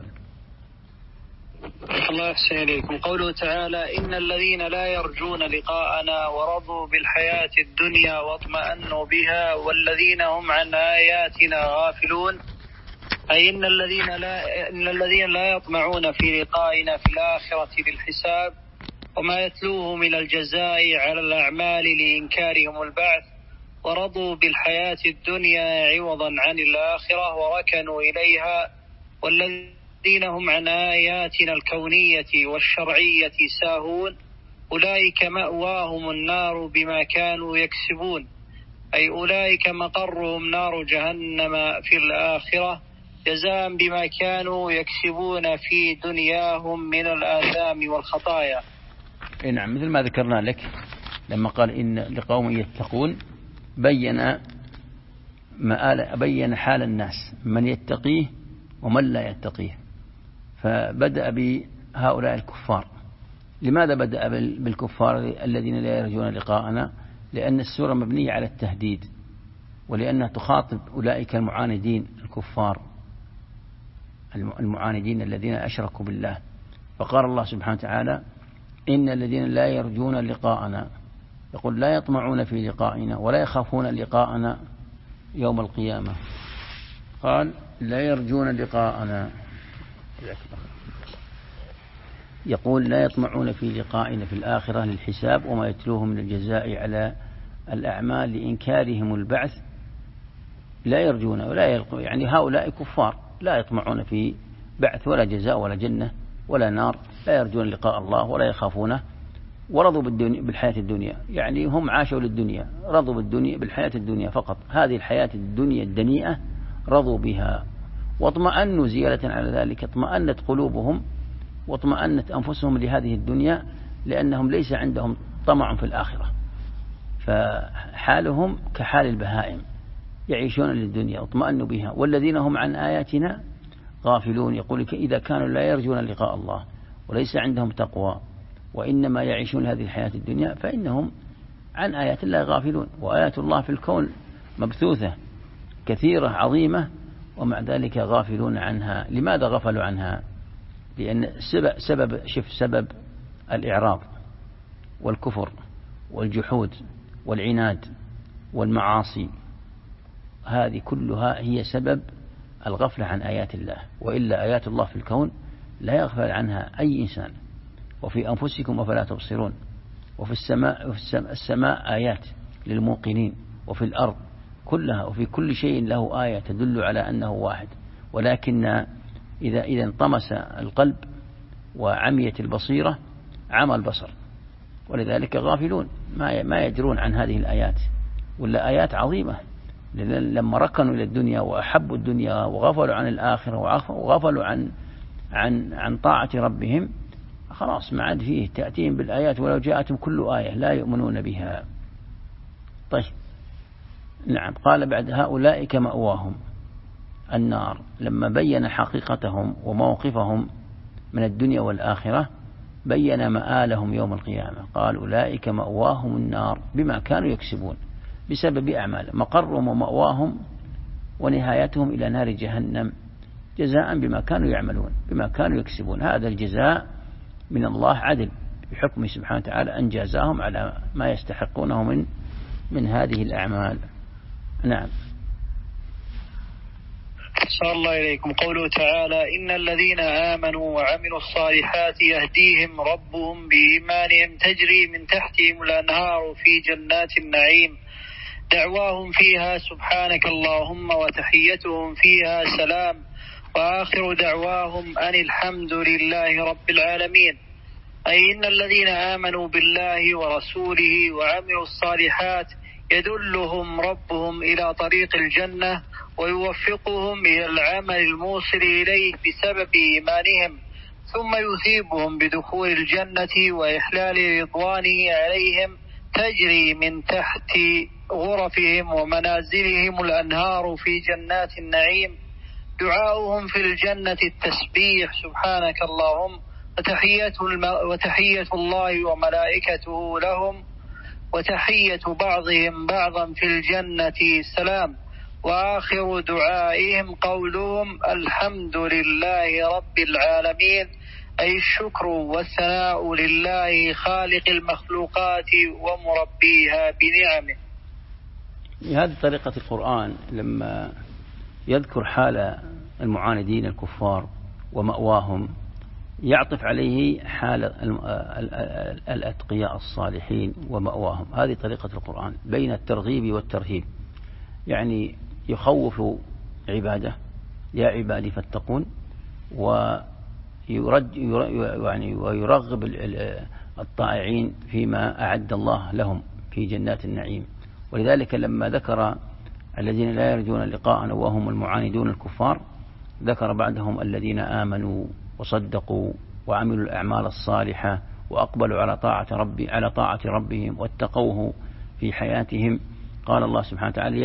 الله يحسن إليكم. قوله تعالى إن الذين لا يرجون لقاءنا ورضوا بالحياة الدنيا واطمأنوا بها والذين هم عن آياتنا غافلون، أي إن الذين لا يطمعون في لقائنا في الآخرة بالحساب وما يتلوه من الجزاء على الأعمال لإنكارهم البعث، ورضوا بالحياة الدنيا عوضا عن الآخرة وركنوا إليها، والذين هم عن آياتنا الكونية والشرعية ساهون أولئك مأواهم النار بما كانوا يكسبون، أي أولئك مقرهم نار جهنم في الآخرة جزاء بما كانوا يكسبون في دنياهم من الآثام والخطايا. نعم، مثل ما ذكرنا لك لما قال إن لقوم يتقون بين حال الناس من يتقيه ومن لا يتقيه، فبدأ بهؤلاء الكفار. لماذا بدأ بالكفار الذين لا يرجون لقاءنا؟ لأن السورة مبنية على التهديد، ولأنها تخاطب أولئك المعاندين الكفار المعاندين الذين أشركوا بالله. فقال الله سبحانه وتعالى إن الذين لا يرجون لقاءنا، يقول لا يطمعون في لقائنا ولا يخافون لقاءنا يوم القيامة. قال لا يرجون لقاءنا، يقول لا يطمعون في لقائنا في الآخرة للحساب وما يتلوه من الجزاء على الأعمال لإنكارهم البعث. لا يرجون ولا يلقون، يعني هؤلاء كفار لا يطمعون في بعث ولا جزاء ولا جنة ولا نار، لا يرجون لقاء الله ولا يخافونه، ورضوا بالحياة الدنيا، يعني هم عاشوا للدنيا، رضوا بالحياة الدنيا فقط. هذه الحياة الدنيا الدنيئة رضوا بها واطمأنوا زيادة على ذلك، اطمأنت قلوبهم واطمأنت أنفسهم لهذه الدنيا، لأنهم ليس عندهم طمع في الآخرة، فحالهم كحال البهائم يعيشون للدنيا واطمأنوا بها. والذين هم عن آياتنا غافلون، يقول إذا كانوا لا يرجون لقاء الله وليس عندهم تقوى وإنما يعيشون هذه الحياة الدنيا فإنهم عن آيات الله غافلون. وآيات الله في الكون مبثوثة كثيرة عظيمة، ومع ذلك غافلون عنها. لماذا غفلوا عنها؟ لأن سبب الإعراض والكفر والجحود والعناد والمعاصي، هذه كلها هي سبب الغفلة عن آيات الله. وإلا آيات الله في الكون لا يغفل عنها أي إنسان. وفي أنفسكم أفلا تبصرون. وفي السماء آيات للموقنين، وفي الأرض كلها، وفي كل شيء له آية تدل على أنه واحد. ولكن إذا انطمس القلب وعميت البصيرة عمى البصر، ولذلك غافلون ما يدرون عن هذه الآيات. ولا آيات عظيمة، لما ركنوا إلى الدنيا وأحبوا الدنيا وغفلوا عن الآخرة وغفلوا عن طاعة ربهم، خلاص ما عاد فيه تأتيهم بالآيات ولو جاءتهم كل آية لا يؤمنون بها. طيب نعم، قال بعد هؤلاء مأواهم النار. لما بين حقيقتهم وموقفهم من الدنيا والآخرة بين مآلهم يوم القيامة. قال أولئك مأواهم النار بما كانوا يكسبون، بسبب أعمالهم. مقرهم ومأواهم ونهايتهم إلى نار جهنم جزاء بما كانوا يعملون بما كانوا يكسبون. هذا الجزاء من الله عدل بحكمه سبحانه وتعالى أن جازاهم على ما يستحقونه من هذه الأعمال. نعم. صلى الله إليكم. قوله تعالى إن الذين آمنوا وعملوا الصالحات يهديهم ربهم بإيمانهم تجري من تحتهم الأنهار في جنات النعيم دعواهم فيها سبحانك اللهم وتحيتهم فيها سلام وآخر دعواهم أن الحمد لله رب العالمين. أي إن الذين آمنوا بالله ورسوله وعملوا الصالحات يدلهم ربهم إلى طريق الجنة ويوفقهم إلى العمل الموصل إليه بسبب إيمانهم، ثم يثيبهم بدخول الجنة وإحلال رضوانه عليهم تجري من تحت غرفهم ومنازلهم الأنهار في جنات النعيم. دعاؤهم في الجنة التسبيح سبحانك اللهم وتحية الله وملائكته لهم وتحية بعضهم بعضا في الجنة سلام. وآخر دعائهم قولهم الحمد لله رب العالمين، أي الشكر والثناء لله خالق المخلوقات ومربيها بنعمه. هذه طريقة القرآن لما يذكر حال المعاندين الكفار ومأواهم يعطف عليه حال الأتقياء الصالحين ومأواهم. هذه طريقة القرآن بين الترغيب والترهيب، يعني يخوف عباده يا عبادي فاتقون، ويرغب الطائعين فيما أعد الله لهم في جنات النعيم. ولذلك لما ذكر الذين لا يرجون لقاءنا وهم المعاندون الكفار ذكر بعدهم الذين آمنوا وصدقوا وعملوا الأعمال الصالحة وأقبلوا على طاعة ربهم واتقوه في حياتهم. قال الله سبحانه وتعالى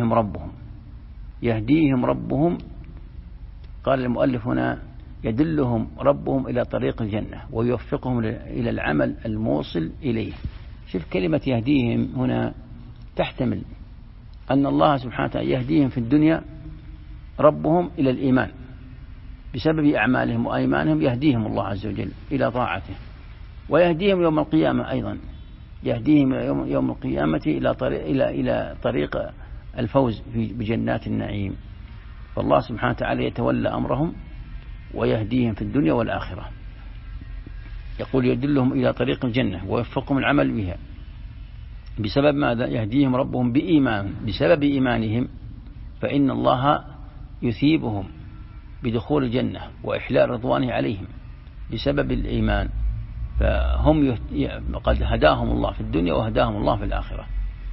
يهديهم ربهم. قال المؤلف هنا يدلهم ربهم إلى طريق الجنة ويوفقهم إلى العمل الموصل إليه. شوف كلمة يهديهم هنا تحتمل أن الله سبحانه وتعالى يهديهم في الدنيا ربهم إلى الإيمان بسبب أعمالهم وأيمانهم، يهديهم الله عز وجل إلى طاعته، ويهديهم يوم القيامة أيضا، يهديهم يوم القيامة إلى طريق الفوز بجنات النعيم. فالله سبحانه وتعالى يتولى أمرهم ويهديهم في الدنيا والآخرة. يقول يدلهم إلى طريق الجنة ويوفقهم العمل بها بسبب ماذا؟ يهديهم ربهم بسبب إيمانهم، فإن الله يثيبهم بدخول الجنة وإحلال رضوانه عليهم بسبب الإيمان، فهم قد هداهم الله في الدنيا وهداهم الله في الآخرة.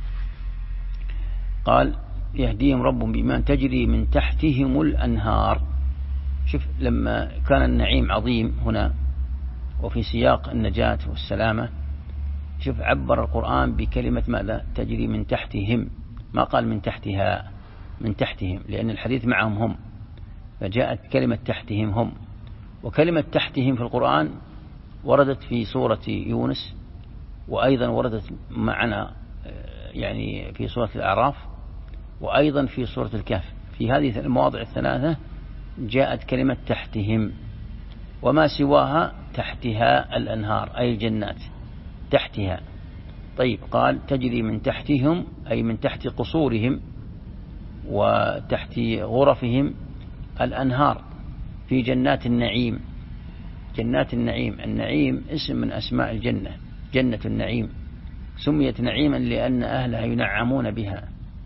قال يهديهم ربهم بإيمان تجري من تحتهم الأنهار. شوف لما كان النعيم عظيم هنا وفي سياق النجاة والسلامة، شوف عبر القرآن بكلمة ماذا؟ تجري من تحتهم، ما قال من تحتها، من تحتهم، لأن الحديث معهم هم، فجاءت كلمة تحتهم هم. وكلمة تحتهم في القرآن وردت في سورة يونس، وأيضا وردت معنا يعني في سورة الأعراف، وأيضا في سورة الكهف. في هذه المواضع الثلاثة جاءت كلمة تحتهم، وما سواها تحتها الأنهار أي الجنات تحتها. طيب قال تجري من تحتهم أي من تحت قصورهم وتحت غرفهم الأنهار في جنات النعيم. جنات النعيم، النعيم اسم من أسماء الجنة، جنة النعيم سميت نعيما لأن أهلها ينعمون بها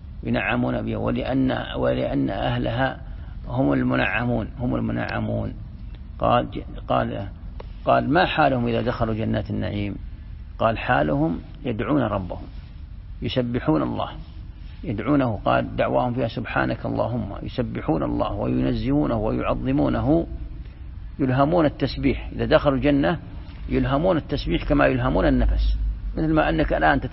ولأن أهلها هم المنعمون. قال ما حالهم إذا دخلوا جنات النعيم؟ قال حالهم يدعون ربهم، يسبحون الله، يدعونه. قال دعواهم فيها سبحانك اللهم، يسبحون الله وينزهونه ويعظمونه، يلهمون التسبيح. إذا دخلوا الجنة يلهمون التسبيح كما يلهمون النفس، مثل ما أنك الآن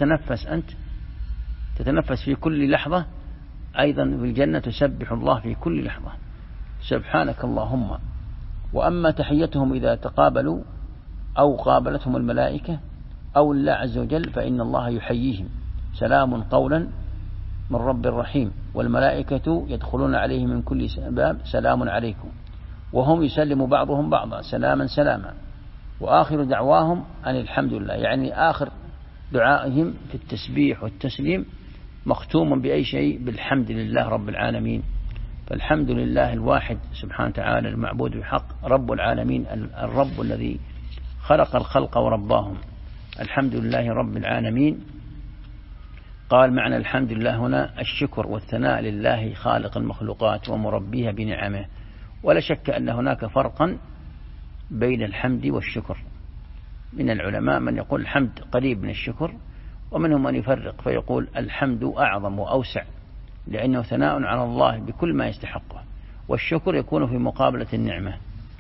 تتنفس في كل لحظة، أيضا في الجنة تسبح الله في كل لحظة، سبحانك اللهم. وأما تحيتهم إذا تقابلوا أو قابلتهم الملائكة أو الله عز وجل فإن الله يحييهم سلام قولا من رب رحيم، والملائكة يدخلون عليه من كل باب سلام عليكم، وهم يسلم بعضهم بعضا سلاما. وآخر دعواهم أن الحمد لله، يعني آخر دعائهم في التسبيح والتسليم مختوم بأي شيء؟ بالحمد لله رب العالمين. فالحمد لله الواحد سبحانه وتعالى المعبود بحق، رب العالمين، الرب الذي خلق الخلق ورباهم، الحمد لله رب العالمين. قال معنى الحمد لله هنا الشكر والثناء لله خالق المخلوقات ومربيها بنعمه. ولا شك أن هناك فرقا بين الحمد والشكر. من العلماء من يقول الحمد قريب من الشكر، ومنهم من يفرق فيقول الحمد أعظم وأوسع، لأنه ثناء على الله بكل ما يستحقه، والشكر يكون في مقابلة النعمة.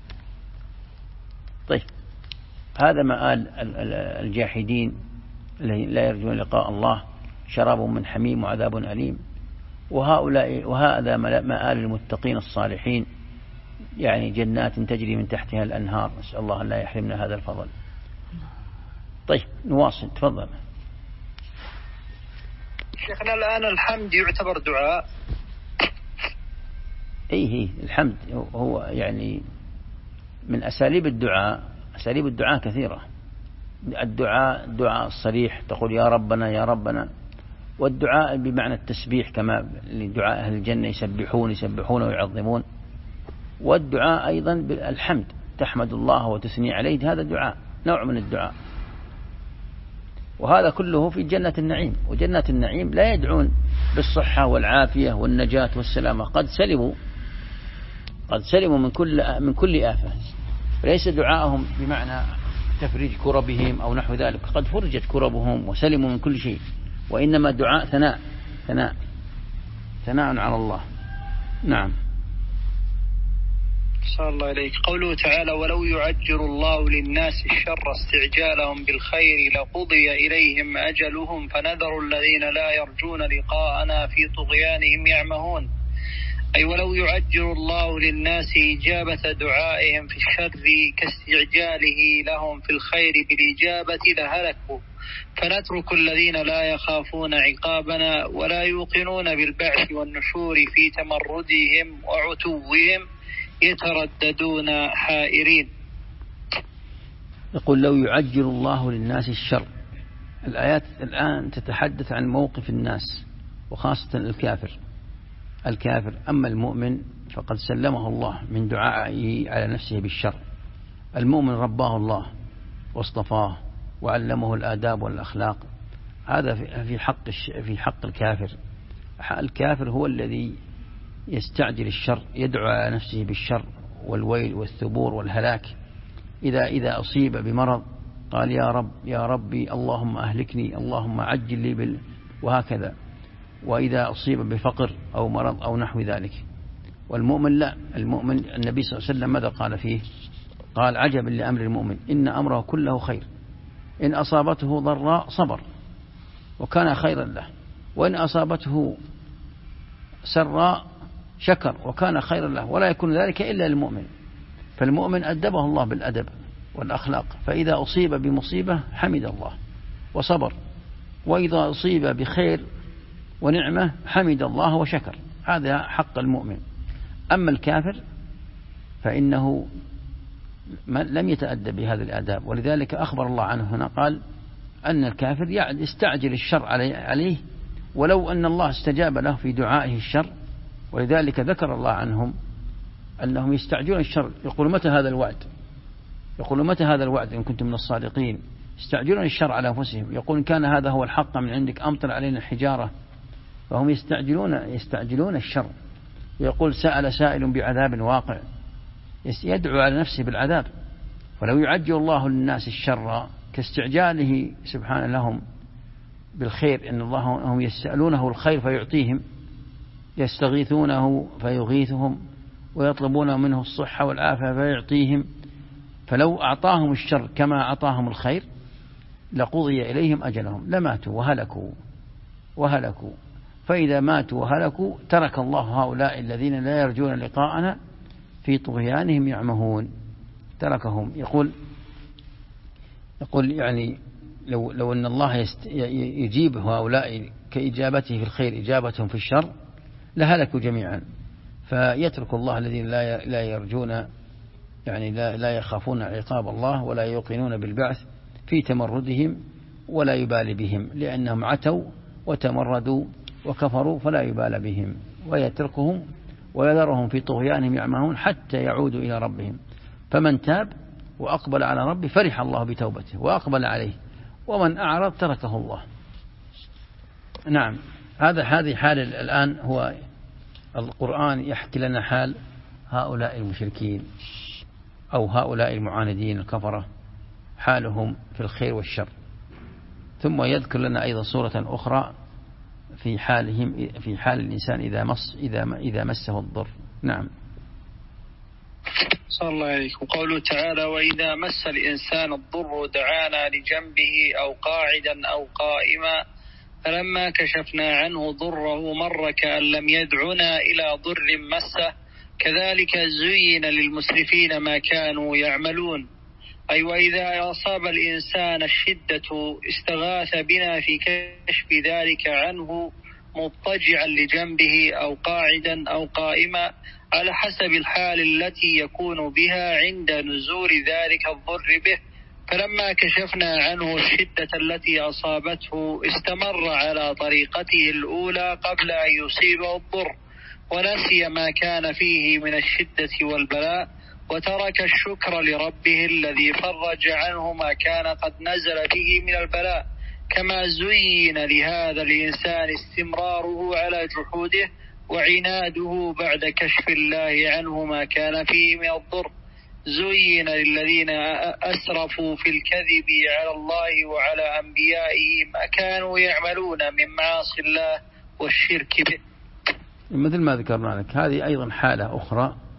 طيب هذا مآل الجاحدين الذين لا يرجون لقاء الله، شراب من حميم وعذاب أليم. وهذا مآل المتقين الصالحين، يعني جنات تجري من تحتها الأنهار. نسأل الله أن لا يحرمنا هذا الفضل. طيب نواصل، تفضل. شيخنا الآن الحمد يعتبر دعاء؟ إيه الحمد هو يعني من أساليب الدعاء. أساليب الدعاء كثيرة. الدعاء الصريح، تقول يا ربنا يا ربنا، والدعاء بمعنى التسبيح كما لدعاء أهل الجنة يسبحون ويعظمون. والدعاء أيضا بالحمد، تحمد الله وتثني عليه، هذا دعاء، نوع من الدعاء. وهذا كله في جنة النعيم. وجنة النعيم لا يدعون بالصحة والعافية والنجاة والسلامة، قد سلموا من كل آفة. ليس دعاءهم بمعنى تفريج كربهم أو نحو ذلك، قد فرجت كربهم وسلموا من كل شيء، وإنما دعاء ثناء على الله. نعم. صلى الله عليك. قوله تعالى ولو يعجل الله للناس الشر استعجالهم بالخير لقضي إليهم أجلهم فنذر الذين لا يرجون لقاءنا في طغيانهم يعمهون، أي ولو يعجل الله للناس إجابة دعائهم في الشر كاستعجاله لهم في الخير بالإجابة لهلكوا، فنترك الذين لا يخافون عقابنا ولا يوقنون بالبعث والنشور في تمردهم وعتوهم يترددون حائرين. يقول لو يعجل الله للناس الشر. الآيات الآن تتحدث عن موقف الناس وخاصة الكافر. أما المؤمن فقد سلمه الله من دعائه على نفسه بالشر. المؤمن رباه الله واصطفاه وعلمه الآداب والأخلاق. هذا في حق الكافر. الكافر هو الذي يستعجل الشر، يدعو على نفسه بالشر والويل والثبور والهلاك. إذا أصيب بمرض قال يا ربي اللهم أهلكني، اللهم عجل لي وهكذا. وإذا أصيب بفقر أو مرض أو نحو ذلك. والمؤمن لا، المؤمن النبي صلى الله عليه وسلم ماذا قال فيه؟ قال عجبا لأمر المؤمن إن أمره كله خير، إن أصابته ضراء صبر وكان خيرا له، وإن أصابته سراء شكر وكان خيرا له، ولا يكون ذلك إلا للمؤمن. فالمؤمن أدبه الله بالأدب والأخلاق، فإذا أصيب بمصيبة حمد الله وصبر، وإذا أصيب بخير ونعمة حمد الله وشكر. هذا حق المؤمن. أما الكافر فإنه لم يتأدب بهذه الآداب، ولذلك أخبر الله عنه هنا قال أن الكافر يستعجل الشر عليه ولو أن الله استجاب له في دعائه الشر. ولذلك ذكر الله عنهم أنهم يستعجلون الشر، يقول متى هذا الوعد إن كنتم من الصادقين. يستعجلون الشر على أنفسهم، يقول إن كان هذا هو الحق من عندك أمطر علينا الحجارة. فهم يستعجلون الشر. يقول سأل سائل بعذاب واقع، يدعو على نفسه بالعذاب. ولو يعجل الله للناس الشر كاستعجاله سبحانه لهم بالخير، إن الله هم يسألونه الخير فيعطيهم، يستغيثونه فيغيثهم، ويطلبون منه الصحة والعافية فيعطيهم. فلو أعطاهم الشر كما أعطاهم الخير لقضي إليهم أجلهم لماتوا وهلكوا. فإذا ماتوا وهلكوا ترك الله هؤلاء الذين لا يرجون لقاءنا في طغيانهم يعمهون، تركهم. يقول يعني لو أن الله يجيب هؤلاء كإجابته في الخير إجابتهم في الشر لهلكوا جميعا. فيترك الله الذين لا يرجون، يعني لا يخافون عقاب الله ولا يوقنون بالبعث في تمردهم ولا يبالي بهم، لأنهم عتوا وتمردوا وكفروا فلا يبالي بهم، ويتركهم ويذرهم في طغيانهم يعمهون حتى يعودوا إلى ربهم. فمن تاب وأقبل على ربه فرح الله بتوبته وأقبل عليه، ومن أعرض تركه الله. نعم، هذه حال الآن. هو القرآن يحكي لنا حال هؤلاء المشركين أو هؤلاء المعاندين الكفرة، حالهم في الخير والشر. ثم يذكر لنا أيضا صورة أخرى في حال الإنسان إذا مسه الضر. نعم. صلى الله عليكم. قوله تعالى وإذا مس الإنسان الضر دعانا لجنبه أو قاعدا أو قائما فلما كشفنا عنه ضره مر كأن لم يدعنا إلى ضر مسه كذلك زين للمسرفين ما كانوا يعملون. أي وإذا أصاب الإنسان الشدة استغاث بنا في كشف ذلك عنه مضطجعا لجنبه أو قاعدا أو قائما على حسب الحال التي يكون بها عند نزول ذلك الضر به. فلما كشفنا عنه الشدة التي أصابته استمر على طريقته الأولى قبل أن يصيبه الضر، ونسي ما كان فيه من الشدة والبلاء، وترك الشكر لربه الذي فرج عنه ما كان قد نزل به من البلاء. كما زين لهذا الإنسان استمراره على جحوده وعناده بعد كشف الله عنه ما كان فيه من الضر. زين للذين أسرفوا في الكذب على الله وعلى أنبيائه ما كانوا يعملون من معاصي الله والشرك به. مثل ما ذكرنا لك، هذه أيضا حالة أخرى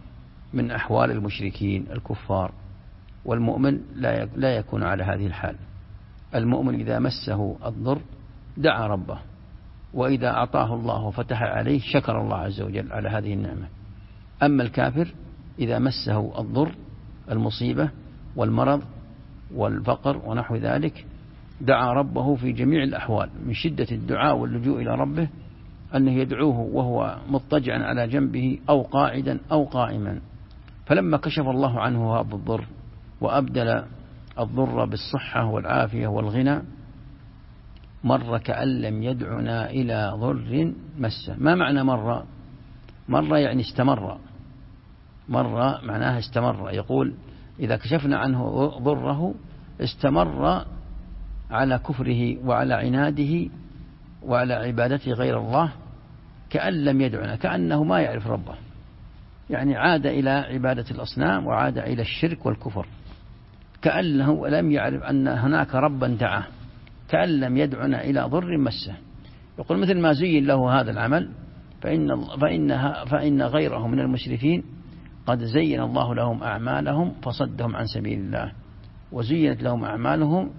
من أحوال المشركين الكفار. والمؤمن لا يكون على هذه الحال. المؤمن إذا مسه الضر دعا ربه، وإذا أعطاه الله وفتح عليه شكر الله عز وجل على هذه النعمة. أما الكافر إذا مسه الضر المصيبة والمرض والفقر ونحو ذلك دعا ربه في جميع الأحوال، من شدة الدعاء واللجوء إلى ربه أنه يدعوه وهو مضطجعا على جنبه أو قاعدا أو قائما. فلما كشف الله عنه هذا الضر وأبدل الضر بالصحة والعافية والغنى مر كأن لم يدعنا إلى ضر مسه. ما معنى مر يعني استمر. مر معناها استمر. يقول إذا كشفنا عنه ضره استمر على كفره وعلى عناده وعلى عبادته غير الله، كأن لم يدعنا، كأنه ما يعرف ربه، يعني عاد إلى عبادة الأصنام وعاد إلى الشرك والكفر، كأنه لم يعرف أن هناك ربا دعاه، كأن لم يدعنا إلى ضر مسه. يقول مثل ما زين له هذا العمل فإن غيره من المشركين قد زين الله لهم أعمالهم فصدهم عن سبيل الله، وزينت لهم أعمالهم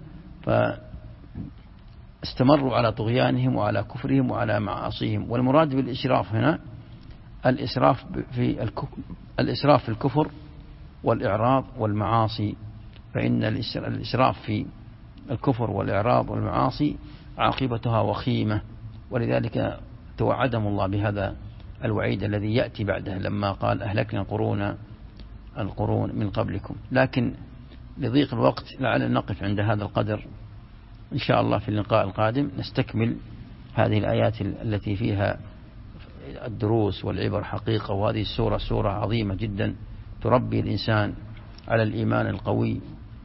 فاستمروا على طغيانهم وعلى كفرهم وعلى معاصيهم. والمراد بالإسراف هنا الإسراف في الكفر والإعراض والمعاصي، فإن الإسراف في الكفر والإعراض والمعاصي عاقبتها وخيمة، ولذلك توعدهم الله بهذا الوعيد الذي يأتي بعده لما قال أهلكنا القرون من قبلكم. لكن لضيق الوقت لعلنا نقف عند هذا القدر، إن شاء الله في اللقاء القادم نستكمل هذه الآيات التي فيها الدروس والعبر حقيقة. وهذه السورة سورة عظيمة جدا تربي الإنسان على الإيمان القوي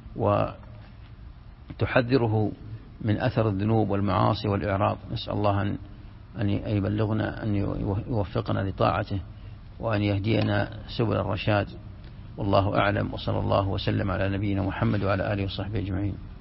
وتحذره من أثر الذنوب والمعاصي والإعراض. نسأل الله أن يبلغنا، أن يوفقنا لطاعته، وأن يهدينا سبل الرشاد. والله أعلم، وصلى الله وسلم على نبينا محمد وعلى آله وصحبه أجمعين.